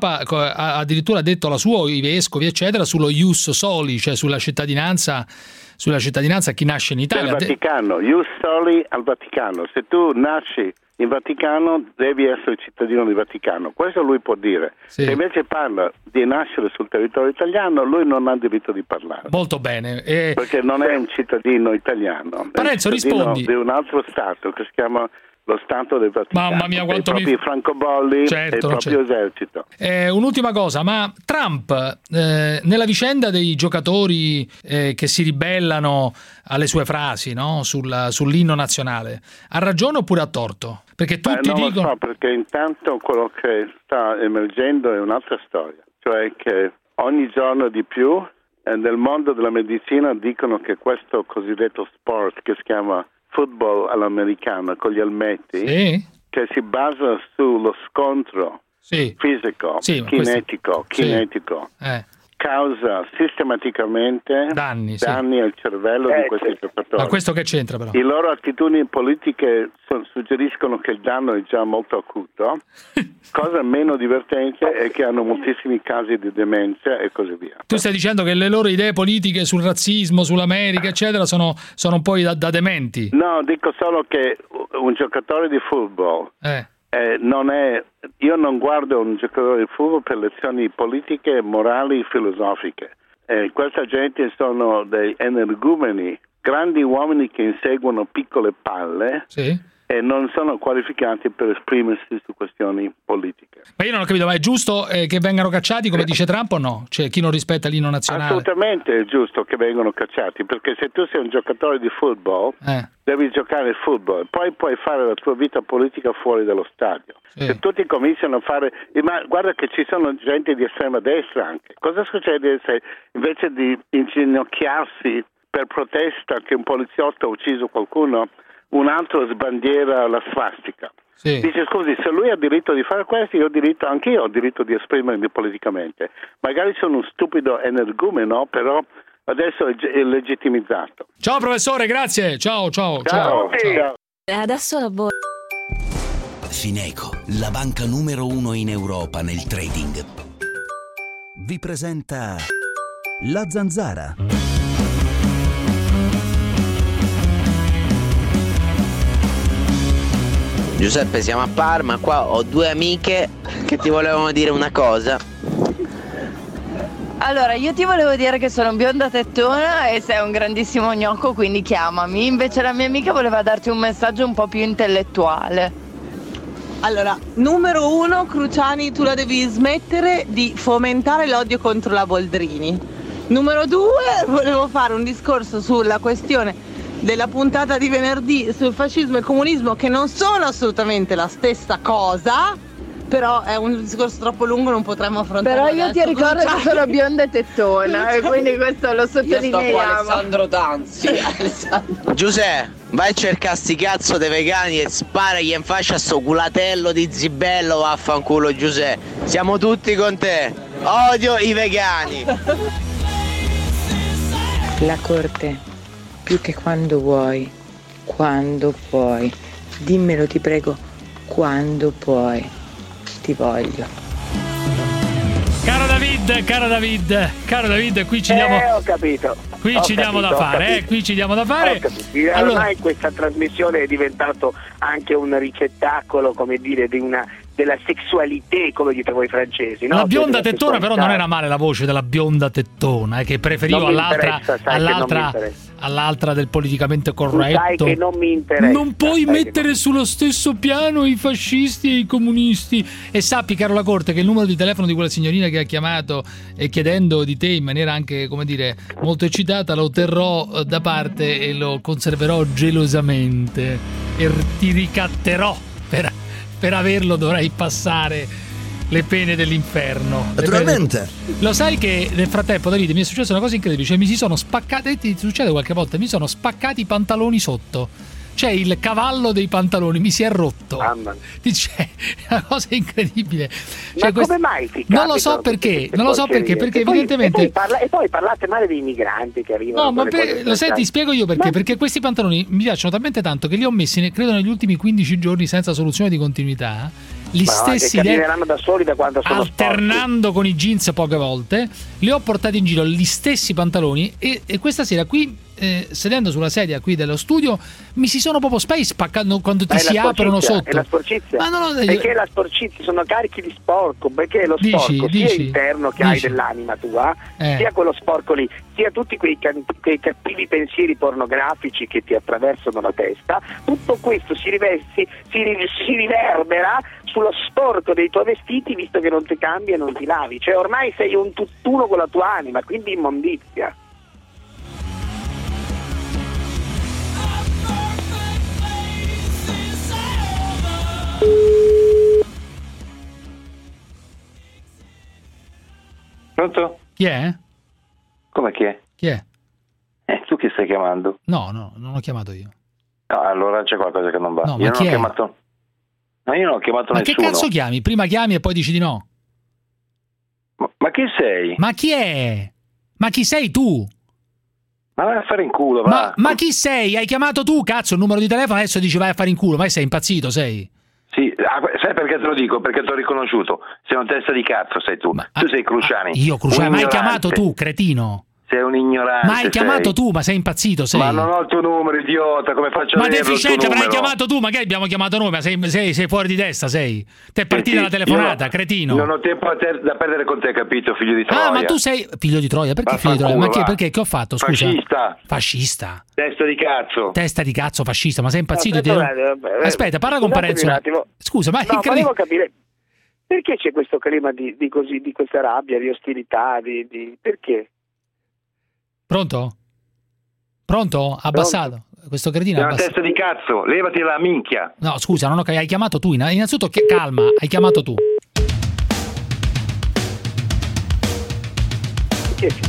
ha addirittura detto la sua, i vescovi eccetera, sullo ius soli, cioè sulla cittadinanza a chi nasce in Italia. Il Vaticano, ius soli al Vaticano. Se tu nasci in Vaticano devi essere cittadino di Vaticano, questo lui può dire. Se invece parla di nascere sul territorio italiano, lui non ha diritto di parlare. Molto bene. Perché non è un cittadino italiano, Parenzo, è un cittadino rispondi. di un altro Stato che si chiama lo Stato del Vaticano. Mamma mia, quanto i propri francobolli e il proprio esercito. Un'ultima cosa, ma Trump nella vicenda dei giocatori che si ribellano alle sue frasi, no? sull'inno nazionale, ha ragione oppure ha torto? Perché tutti non dicono... lo so, perché intanto quello che sta emergendo è un'altra storia, cioè che ogni giorno di più nel mondo della medicina dicono che questo cosiddetto sport che si chiama football all'americana con gli elmetti, che si basa sullo scontro fisico, kinetico, causa sistematicamente danni al cervello di questi giocatori. Ma questo che c'entra però? Le loro attitudini politiche suggeriscono che il danno è già molto acuto. Cosa meno divertente è che hanno moltissimi casi di demenza e così via. Tu stai dicendo che le loro idee politiche sul razzismo, sull'America, eccetera, sono un po' da dementi? No, dico solo che un giocatore di football io non guardo un giocatore di football per lezioni politiche, morali, filosofiche. Questa gente sono dei energumeni, grandi uomini che inseguono piccole palle e non sono qualificati per esprimersi su questioni politiche. Ma io non ho capito, ma è giusto che vengano cacciati come dice Trump o no? Cioè chi non rispetta l'inno nazionale? Assolutamente è giusto che vengano cacciati, perché se tu sei un giocatore di football devi giocare il football, poi puoi fare la tua vita politica fuori dallo stadio. Se tutti cominciano a fare, ma guarda che ci sono gente di estrema destra anche. Cosa succede se invece di inginocchiarsi per protesta che un poliziotto ha ucciso qualcuno, un altro sbandiera la svastica? Dice scusi, se lui ha diritto di fare questo, anch'io ho diritto di esprimermi politicamente. Magari sono un stupido energumeno, però adesso è legittimizzato. Ciao professore, grazie. Ciao. Adesso la Fineco, la banca numero 1 in Europa nel trading, vi presenta La Zanzara. Giuseppe, siamo a Parma, qua ho due amiche che ti volevano dire una cosa. Allora, io ti volevo dire che sono bionda tettona e sei un grandissimo gnocco, quindi chiamami. Invece la mia amica voleva darti un messaggio un po' più intellettuale. Allora, numero 1, Cruciani, tu la devi smettere di fomentare l'odio contro la Boldrini. Numero 2, volevo fare un discorso sulla questione della puntata di venerdì sul fascismo e comunismo, che non sono assolutamente la stessa cosa, però è un discorso troppo lungo, non potremmo affrontare. Però io ti ricordo che sono bionda e tettona e quindi questo lo sottolineiamo. Io sto con Alessandro Tanzi. Giuseppe, vai a cercare sti cazzo dei vegani e sparagli in faccia a sto culatello di zibello, vaffanculo Giuseppe. Siamo tutti con te. Odio i vegani. La corte, più che quando vuoi, quando puoi. Dimmelo, ti prego, quando puoi. Ti voglio. Caro David, qui ci diamo. Ho capito. Qui ci diamo da fare, qui ci diamo da fare. Allora, ormai questa trasmissione è diventato anche un ricettacolo, come dire, della sessualità, come dite voi francesi, no? La bionda tettona però non era male la voce della bionda tettona, che preferivo all'altra del politicamente corretto. Sai che non mi interessa. Non puoi mettere sullo stesso piano i fascisti e i comunisti. E sappi, caro la corte, che il numero di telefono di quella signorina che ha chiamato e chiedendo di te in maniera anche, come dire, molto eccitata, lo terrò da parte e lo conserverò gelosamente e ti ricatterò per averlo. Dovrai passare le pene dell'inferno. Naturalmente. Lo sai che nel frattempo, Davide, mi è successa una cosa incredibile. Cioè, mi si sono spaccati, ti succede qualche volta, mi sono spaccati i pantaloni sotto. Cioè il cavallo dei pantaloni mi si è rotto. Dice, è una cosa incredibile. Ma come mai ti non lo so perché, perché evidentemente e poi parlate male dei migranti che arrivano. No, ma lo sai, ti spiego io perché. Perché questi pantaloni mi piacciono talmente tanto che li ho messi, credo, negli ultimi 15 giorni senza soluzione di continuità. Gli stessi da soli da quando sono alternando sporchi con i jeans poche volte, li ho portati in giro gli stessi pantaloni e questa sera qui sedendo sulla sedia qui dello studio mi si sono proprio spaccando quando ti si aprono sotto. È la sporcizia. Perché la sporcizia sono carichi di sporco, perché lo sporco sia interno che hai dell'anima tua, sia quello sporco lì, sia tutti quei cattivi pensieri pornografici che ti attraversano la testa, tutto questo si riverbera sullo sporco dei tuoi vestiti, visto che non ti cambi e non ti lavi. Cioè ormai sei un tutt'uno con la tua anima, quindi immondizia. Pronto? Chi è? Come chi è? Chi è? Tu chi stai chiamando? No, non ho chiamato io. No, allora c'è qualcosa che non va. No, io ma chi è? No, io non ho chiamato ma nessuno. Ma che cazzo chiami? Prima chiami e poi dici di no. Ma chi sei? Ma chi è? Ma chi sei tu? Ma vai a fare in culo, va. Ma chi sei? Hai chiamato tu, cazzo, il numero di telefono, adesso dici vai a fare in culo. Ma sei impazzito, sei? Sì, sai perché te lo dico? Perché ti ho riconosciuto. Sei una testa di cazzo, sei tu. Tu sei Cruciani. Io Cruciani, ma hai chiamato tu, cretino? Sei un ignorante. Ma hai chiamato tu, ma sei impazzito, sei. Ma non ho il tuo numero, idiota, come faccio a averlo? Ma deficiente, avrai chiamato tu, magari abbiamo chiamato noi, ma sei fuori di testa, sei. Te è partita la telefonata, cretino. Non ho tempo da perdere con te, capito, figlio di Troia. Ah, ma tu sei figlio di Troia, perché figlio di Troia? Ma perché? Che ho fatto, scusa? Fascista. Testa di cazzo. Testa di cazzo, fascista, ma sei impazzito? Aspetta, parla con Parenzo. Scusa, ma no, volevo capire perché c'è questo clima di questa rabbia, di ostilità, perché? Pronto? Abbassato. Questo cretino è una testa di cazzo, levati la minchia. No, scusa, non ho hai chiamato tu. Innanzitutto calma, hai chiamato tu. Che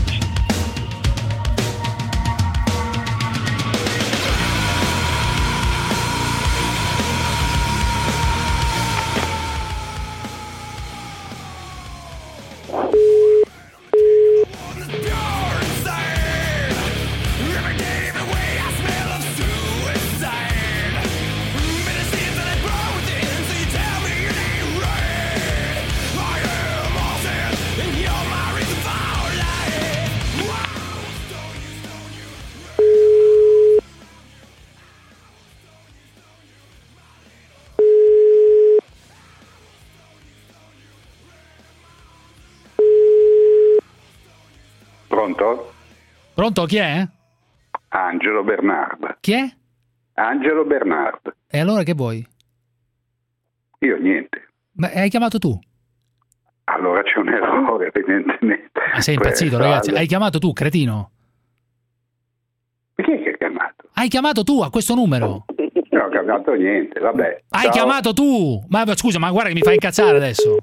Pronto, chi è? Angelo Bernard. Chi è? Angelo Bernard. E allora che vuoi? Io niente. Ma hai chiamato tu? Allora c'è un errore, evidentemente. Ma sei impazzito, ragazzi? Hai chiamato tu, cretino? Chi è che ha chiamato? Hai chiamato tu a questo numero? No, ho chiamato niente, vabbè. Hai chiamato tu? Ma scusa, ma guarda che mi fai incazzare adesso.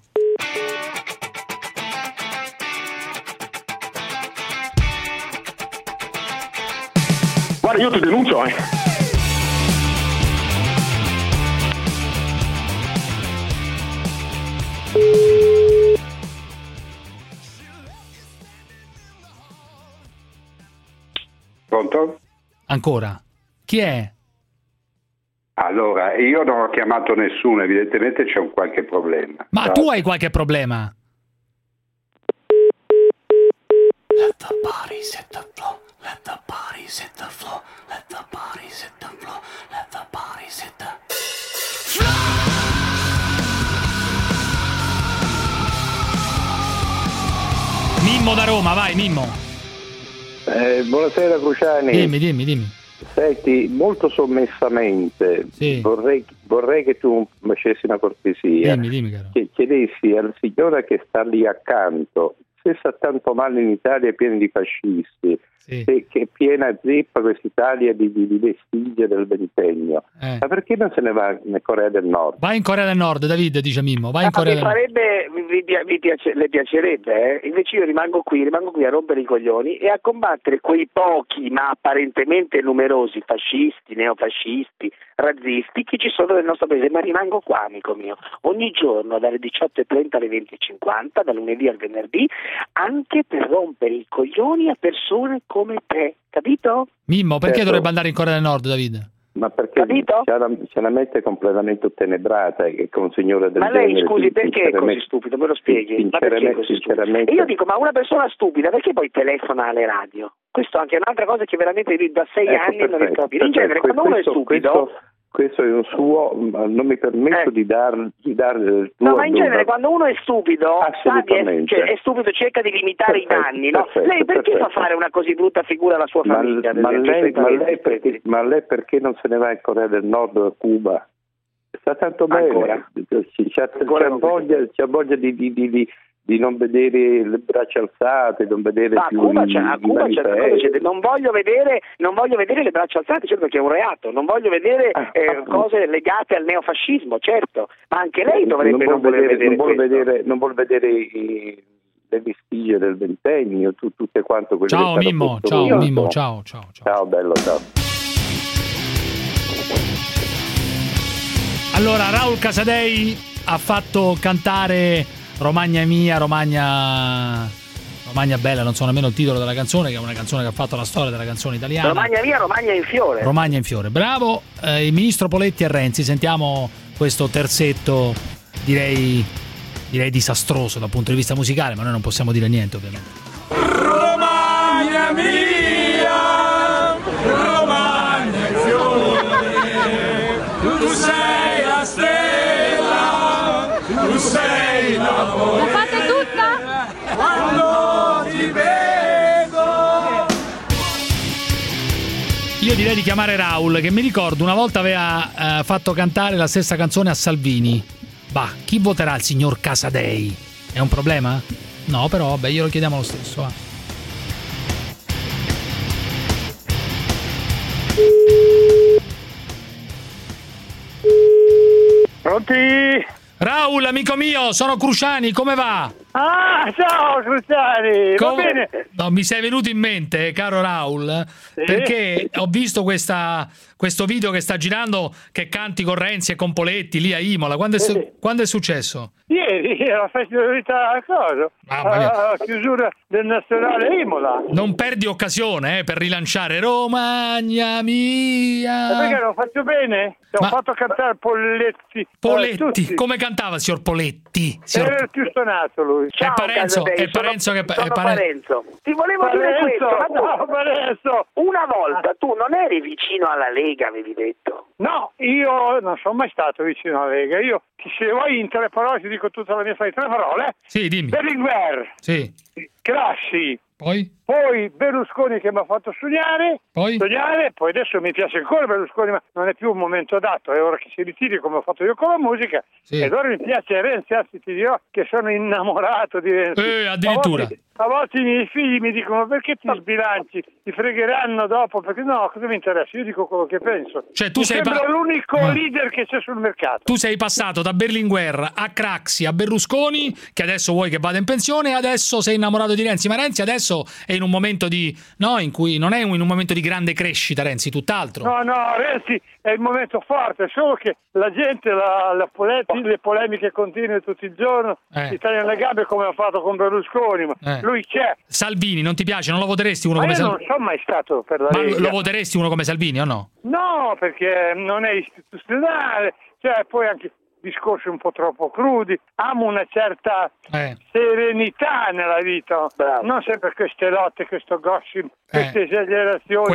Guarda, io ti denuncio, Pronto? Ancora? Chi è? Allora, io non ho chiamato nessuno, evidentemente c'è un qualche problema. Ma tu hai qualche problema? Let the body set the flow. Let the body set the flow. Let the body set the flow. Let the body set the Mimmo da Roma, vai Mimmo. Buonasera Cruciani. Dimmi. Senti, molto sommessamente, vorrei che tu mi facessi una cortesia. Dimmi, caro. Che chiedessi alla signora che sta lì accanto, se sta tanto male in Italia è piena di fascisti, che è piena zeppa questa Italia di vestigia del ventennio, ma perché non se ne va in Corea del Nord? Vai in Corea del Nord, David, dice Mimmo, vai in Corea del Nord. Le piacerebbe, invece io rimango qui a rompere i coglioni e a combattere quei pochi ma apparentemente numerosi fascisti, neofascisti, razzisti che ci sono nel nostro paese, ma rimango qua, amico mio, ogni giorno dalle 18:30 alle 20:50, da lunedì al venerdì, anche per rompere i coglioni a persone come te, capito? Mimmo, perché dovrebbe andare in Corea del Nord, David? Ma perché c'è la mente completamente ottenebrata e che un signore del genere... Ma lei, scusi, perché è così stupido? Me lo spieghi? Ma perché è così stupido? E io dico, ma una persona stupida perché poi telefona alle radio? Questo anche è un'altra cosa che veramente da 6 anni non riesco a capire. In genere, quando uno è stupido... Questo è un suo, non mi permetto di dare del tuo. No, ma in genere quando uno è stupido, è stupido, cerca di limitare i danni, no? Lei perché fa fare una così brutta figura alla sua famiglia? Ma lei perché non se ne va in Corea del Nord o a Cuba? Sta tanto bene, c'ha voglia di non vedere le braccia alzate, non vedere più a Cuba non voglio vedere le braccia alzate, certo che è un reato, non voglio vedere cose legate al neofascismo, certo, ma anche lei dovrebbe non vuol vedere le vestigie del ventennio, tutte quanto quelle. Ciao Mimmo, ciao. Ciao bello, ciao. Allora, Raul Casadei ha fatto cantare Romagna mia, Romagna bella, non so nemmeno il titolo della canzone, che è una canzone che ha fatto la storia della canzone italiana. Romagna mia, Romagna in fiore. Romagna in fiore, bravo. Il ministro Poletti e Renzi, sentiamo questo terzetto, direi disastroso dal punto di vista musicale, ma noi non possiamo dire niente ovviamente. Romagna mia, Romagna il fiore, tu sei la stella, tu sei l'amore. La fate tutta? Quando ti vedo. Io direi di chiamare Raul, che mi ricordo una volta aveva fatto cantare la stessa canzone a Salvini. Bah, chi voterà il signor Casadei? È un problema? No, però vabbè, glielo chiediamo lo stesso. Pronti? Raul, amico mio, sono Cruciani, come va? Ah, ciao Cruciani, va bene? No, mi sei venuto in mente, caro Raul, perché ho visto questo video che sta girando, che canti con Renzi e con Poletti lì a Imola. Quando è successo? Ieri era la festività a cosa? A chiusura del Nazionale Imola. Non perdi occasione per rilanciare Romagna mia. Perché lo faccio bene? Ti ho fatto cantare Poletti. Poletti, come cantava il signor Poletti? Era il più stonato lui. Ciao, Parenzo, Casadei, sono Parenzo. Ti volevo dire questo, ma Parenzo. Una volta tu non eri vicino alla Lega, avevi detto. No, io non sono mai stato vicino alla Lega. Io, se vuoi in 3 parole, ti dico tutta la mia storia, 3 parole. Sì, dimmi. Berlinguer. Sì. Classi. Poi Berlusconi che mi ha fatto sognare, poi adesso mi piace ancora Berlusconi, ma non è più un momento adatto, è ora che si ritiri come ho fatto io con la musica, ed ora mi piace Renzi, anzi ti dirò che sono innamorato di Renzi. Addirittura. A volte i miei figli mi dicono: perché ti sbilanci? Ti fregheranno dopo? Perché no, cosa mi interessa? Io dico quello che penso. Cioè, tu sei sembra l'unico leader che c'è sul mercato. Tu sei passato da Berlinguer a Craxi a Berlusconi, che adesso vuoi che vada in pensione, e adesso sei innamorato di Renzi. Ma Renzi adesso è in un momento di in cui non è in un momento di grande crescita, Renzi, tutt'altro. No, Renzi è il momento forte, solo che la gente, le polemiche continue tutto il giorno, si tagliano le gambe come ha fatto con Berlusconi, ma lui c'è. Salvini, non ti piace? Non lo voteresti uno come Salvini? Io non sono mai stato per la Lega. Ma lo voteresti uno come Salvini o no? No, perché non è istituzionale, cioè poi anche discorsi un po' troppo crudi, amo una certa serenità nella vita, non sempre queste lotte, questo gossip, queste esagerazioni,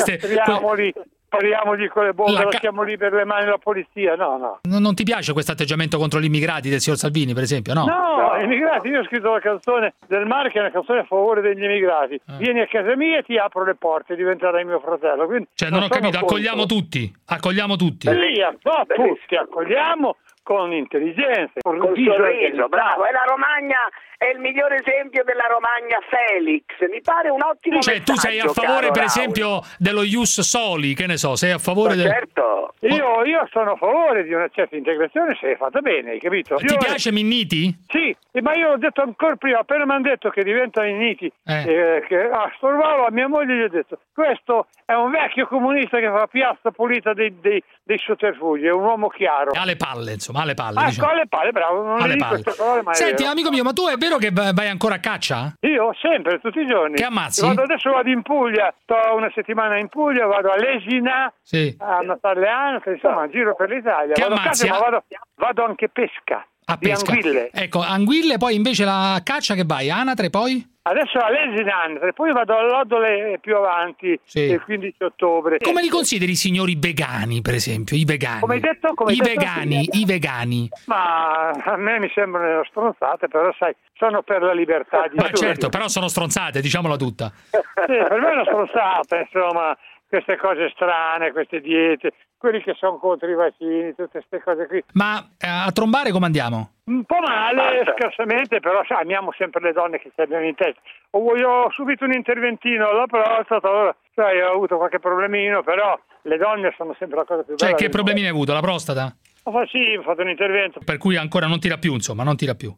spariamogli con le bombe, lasciamo libere le mani della polizia, no. Non ti piace questo atteggiamento contro gli immigrati del signor Salvini, per esempio, no? No, gli immigrati, io ho scritto la canzone del mare, che è una canzone a favore degli immigrati. Vieni a casa mia e ti apro le porte, diventerai mio fratello. Quindi cioè, non ho capito, accogliamo tutti. Sì, tutti accogliamo con intelligenza, col sorriso, bravo. E la Romagna è il miglior esempio della Romagna Felix. Mi pare un ottimo messaggio. Tu sei a favore, per esempio, dello Ius Soli, che ne so, sei a favore certo. Io sono a favore di una certa integrazione, se è fatta bene, hai capito? Ti piace Minniti? Sì, ma io ho detto ancora prima, appena mi hanno detto che diventa Minniti, che a mia moglie gli ho detto: questo è un vecchio comunista che fa piazza pulita dei sotterfugi, è un uomo chiaro. Ha palle, insomma, ha le palle. Diciamo. Ha le palle, bravo, non le dico queste parole, ma senti, amico mio, ma tu è vero che vai ancora a caccia? Io sempre, tutti i giorni. Che ammazzi? Adesso vado in Puglia, sto una settimana in Puglia, vado a Lesina, a Natalleano, insomma, giro per l'Italia. Che ammazzi? Vado anche pesca. A pesca. Anguille. Ecco, anguille, poi invece la caccia che vai? Anatre, poi? Adesso a Lesina, poi vado all'Odole più avanti, il 15 ottobre. Come li consideri i signori vegani, per esempio? I vegani. Come hai detto? I vegani. Ma a me mi sembrano stronzate, però sai, sono per la libertà di tutti. Certo, però sono stronzate, diciamola tutta. Sì, per me è una stronzata, insomma, queste cose strane, queste diete, quelli che sono contro i vaccini, tutte queste cose qui. Ma a trombare come andiamo? Un po' male, scarsamente, però sai, amiamo sempre le donne che ci abbiamo in testa. Ho subito un interventino alla prostata, allora sai, ho avuto qualche problemino, però le donne sono sempre la cosa più bella. Cioè, che problemini hai avuto? La prostata? Sì, ho fatto un intervento. Per cui ancora non tira più, insomma, non tira più.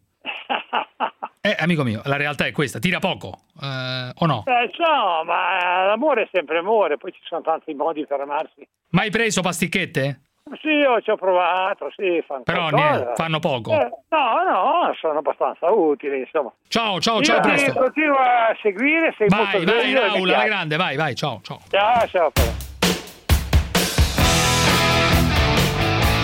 Amico mio, la realtà è questa, tira poco, o no? No, ma l'amore è sempre amore, poi ci sono tanti modi per amarsi. Mai preso pasticchette? Sì, io ci ho provato, sì, però niente, fanno poco. No, sono abbastanza utili, insomma. Ciao, presto. Continuo a seguire, sei molto vai, Raul, alla grande, vai, ciao. Ciao.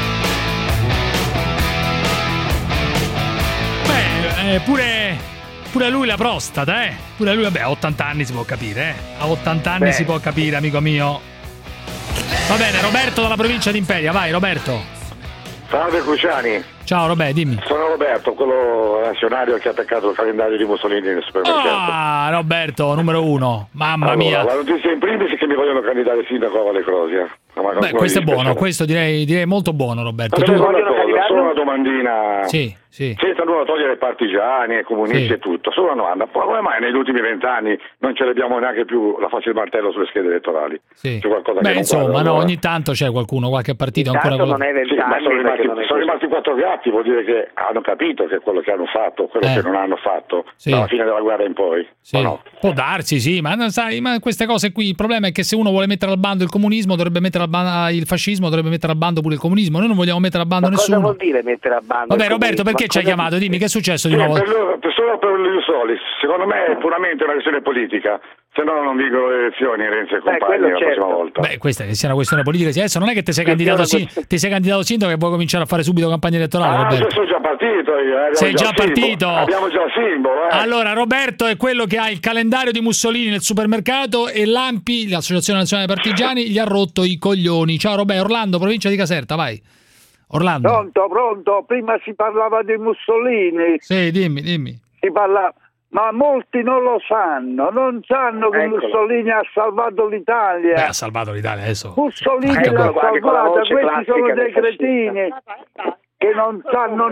Pure pure lui la prostata, pure lui, vabbè, a 80 anni si può capire, a 80 anni si può capire, amico mio. Va bene, Roberto dalla provincia di Imperia, vai Roberto. Salve Cruciani. Ciao Roberto, dimmi. Sono Roberto, quello nazionario che ha attaccato il calendario di Mussolini nel supermercato. Ah, Roberto, numero 1. Mamma mia. La notizia in primis è che mi vogliono candidare sindaco a Valle Crosia. Beh, questo è buono, questo direi molto buono, Roberto. Solo una domandina. Sì. Senza nulla togliere partigiani e comunisti e tutto, solo una domanda. Come mai negli ultimi 20 anni non ce l'abbiamo neanche più la faccia del martello sulle schede elettorali? Sì. C'è qualcosa che insomma, no, ogni tanto c'è qualcuno, qualche partito ancora non è 20 anni, sono rimasti 4 gatti, vuol dire che hanno capito che quello che hanno fatto, quello che non hanno fatto dalla fine della guerra in poi. Sì. No? Può darsi, sì, ma sai, ma queste cose qui, il problema è che se uno vuole mettere al bando il comunismo, dovrebbe mettere al bando il fascismo, dovrebbe mettere al bando pure il comunismo. Noi non vogliamo mettere al bando nessuno. Cosa vuol dire mettere al bando? Vabbè, Roberto, perché ci hai chiamato? Dimmi che è successo di nuovo. Solo per il Solis, secondo me è puramente una questione politica, se no non vincono le elezioni Renzi e compagni la prossima volta. Beh, questa che sia una questione politica, adesso non è che ti sei candidato sindaco e vuoi cominciare a fare subito campagna elettorale, Roberto. Sono già partito io. Sei già partito? Abbiamo già il simbolo. Allora, Roberto è quello che ha il calendario di Mussolini nel supermercato e l'ANPI, l'Associazione Nazionale Partigiani, gli ha rotto i coglioni. Ciao Roberto, Orlando, provincia di Caserta, vai. Orlando. Pronto, prima si parlava di Mussolini. Sì, dimmi. Si parla, ma molti non lo sanno, non sanno che Mussolini ha salvato l'Italia. Beh, ha salvato l'Italia adesso. Mussolini l'ha salvata, questi sono dei cretini che non sanno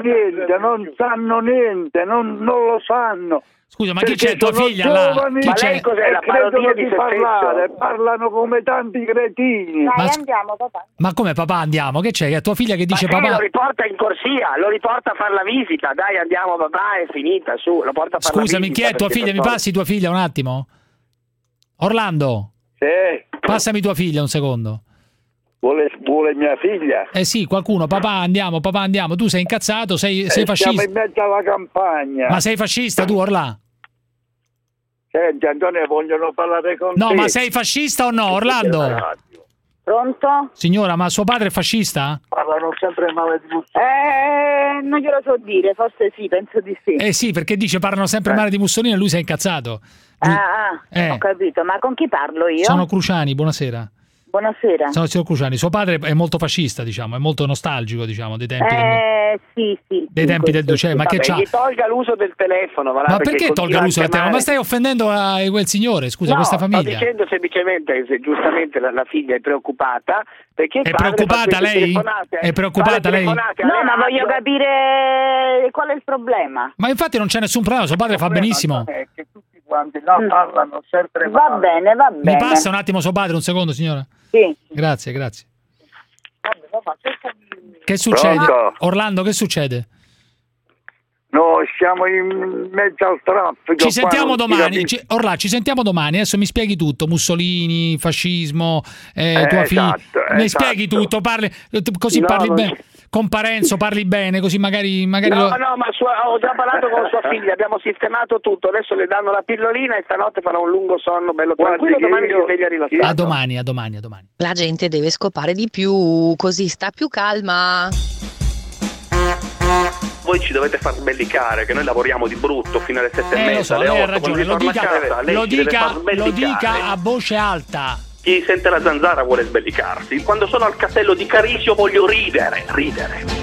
niente, non lo sanno. Scusa, ma chi c'è? Tua figlia là? Chi ma c'è? lei cos'è? La parodia di parlare, parlano come tanti cretini. Dai, andiamo papà. Ma come papà andiamo? Che c'è? È tua figlia che dice papà? Lo riporta in corsia, lo riporta a fare la visita. Dai, andiamo papà, è finita, su, lo porta a fare la visita. Scusami, chi è tua figlia? Mi passi tua figlia un attimo? Orlando? Sì. Passami tua figlia un secondo. Vuole mia figlia? Sì, qualcuno, papà andiamo. Tu sei incazzato, sei fascista. Siamo in mezzo alla campagna. Ma sei fascista tu, Orlando? Senti Antonio, vogliono parlare con te. No, ma sei fascista o no, Orlando? Pronto? Signora, ma suo padre è fascista? Parlano sempre male di Mussolini. Non glielo so dire, forse sì, penso di sì. Sì, perché dice parlano sempre male di Mussolini e lui si è incazzato. Ho capito, ma con chi parlo io? Sono Cruciani, buonasera. Buonasera. Sono il signor Cruciani. Suo padre è molto fascista, diciamo, è molto nostalgico, diciamo, dei tempi dei tempi del Duce. Ma che c'ha? Gli tolga l'uso del telefono. Ma perché tolga l'uso del telefono? Ma stai offendendo quel signore, scusa, questa famiglia. Sto dicendo semplicemente che giustamente la figlia è preoccupata perché è preoccupata lei? È preoccupata lei? No, ma voglio capire qual è il problema. Ma infatti non c'è nessun problema, suo padre fa benissimo. Che tutti quanti parlano sempre va bene. Mi passa un attimo suo padre, un secondo, signora? Sì. Grazie. Che succede? Pronto? Orlando, che succede? No, siamo in mezzo al traffico. Ci sentiamo domani. Orlando, ci sentiamo domani. Adesso mi spieghi tutto. Mussolini, fascismo, tua figlia. Mi spieghi tutto, parli bene. Con Parenzo parli bene, così magari No, ma ho già parlato con sua figlia, abbiamo sistemato tutto, adesso le danno la pillolina e stanotte farà un lungo sonno bello tranquillo, domani si sveglia rilassato. A domani. La gente deve scopare di più, così sta più calma. Voi ci dovete far sbellicare, che noi lavoriamo di brutto fino alle 7:30, lo so, alle 8. lei ha ragione, lo dica a voce alta. Chi sente la zanzara vuole sbellicarsi. Quando sono al castello di Carisio voglio ridere.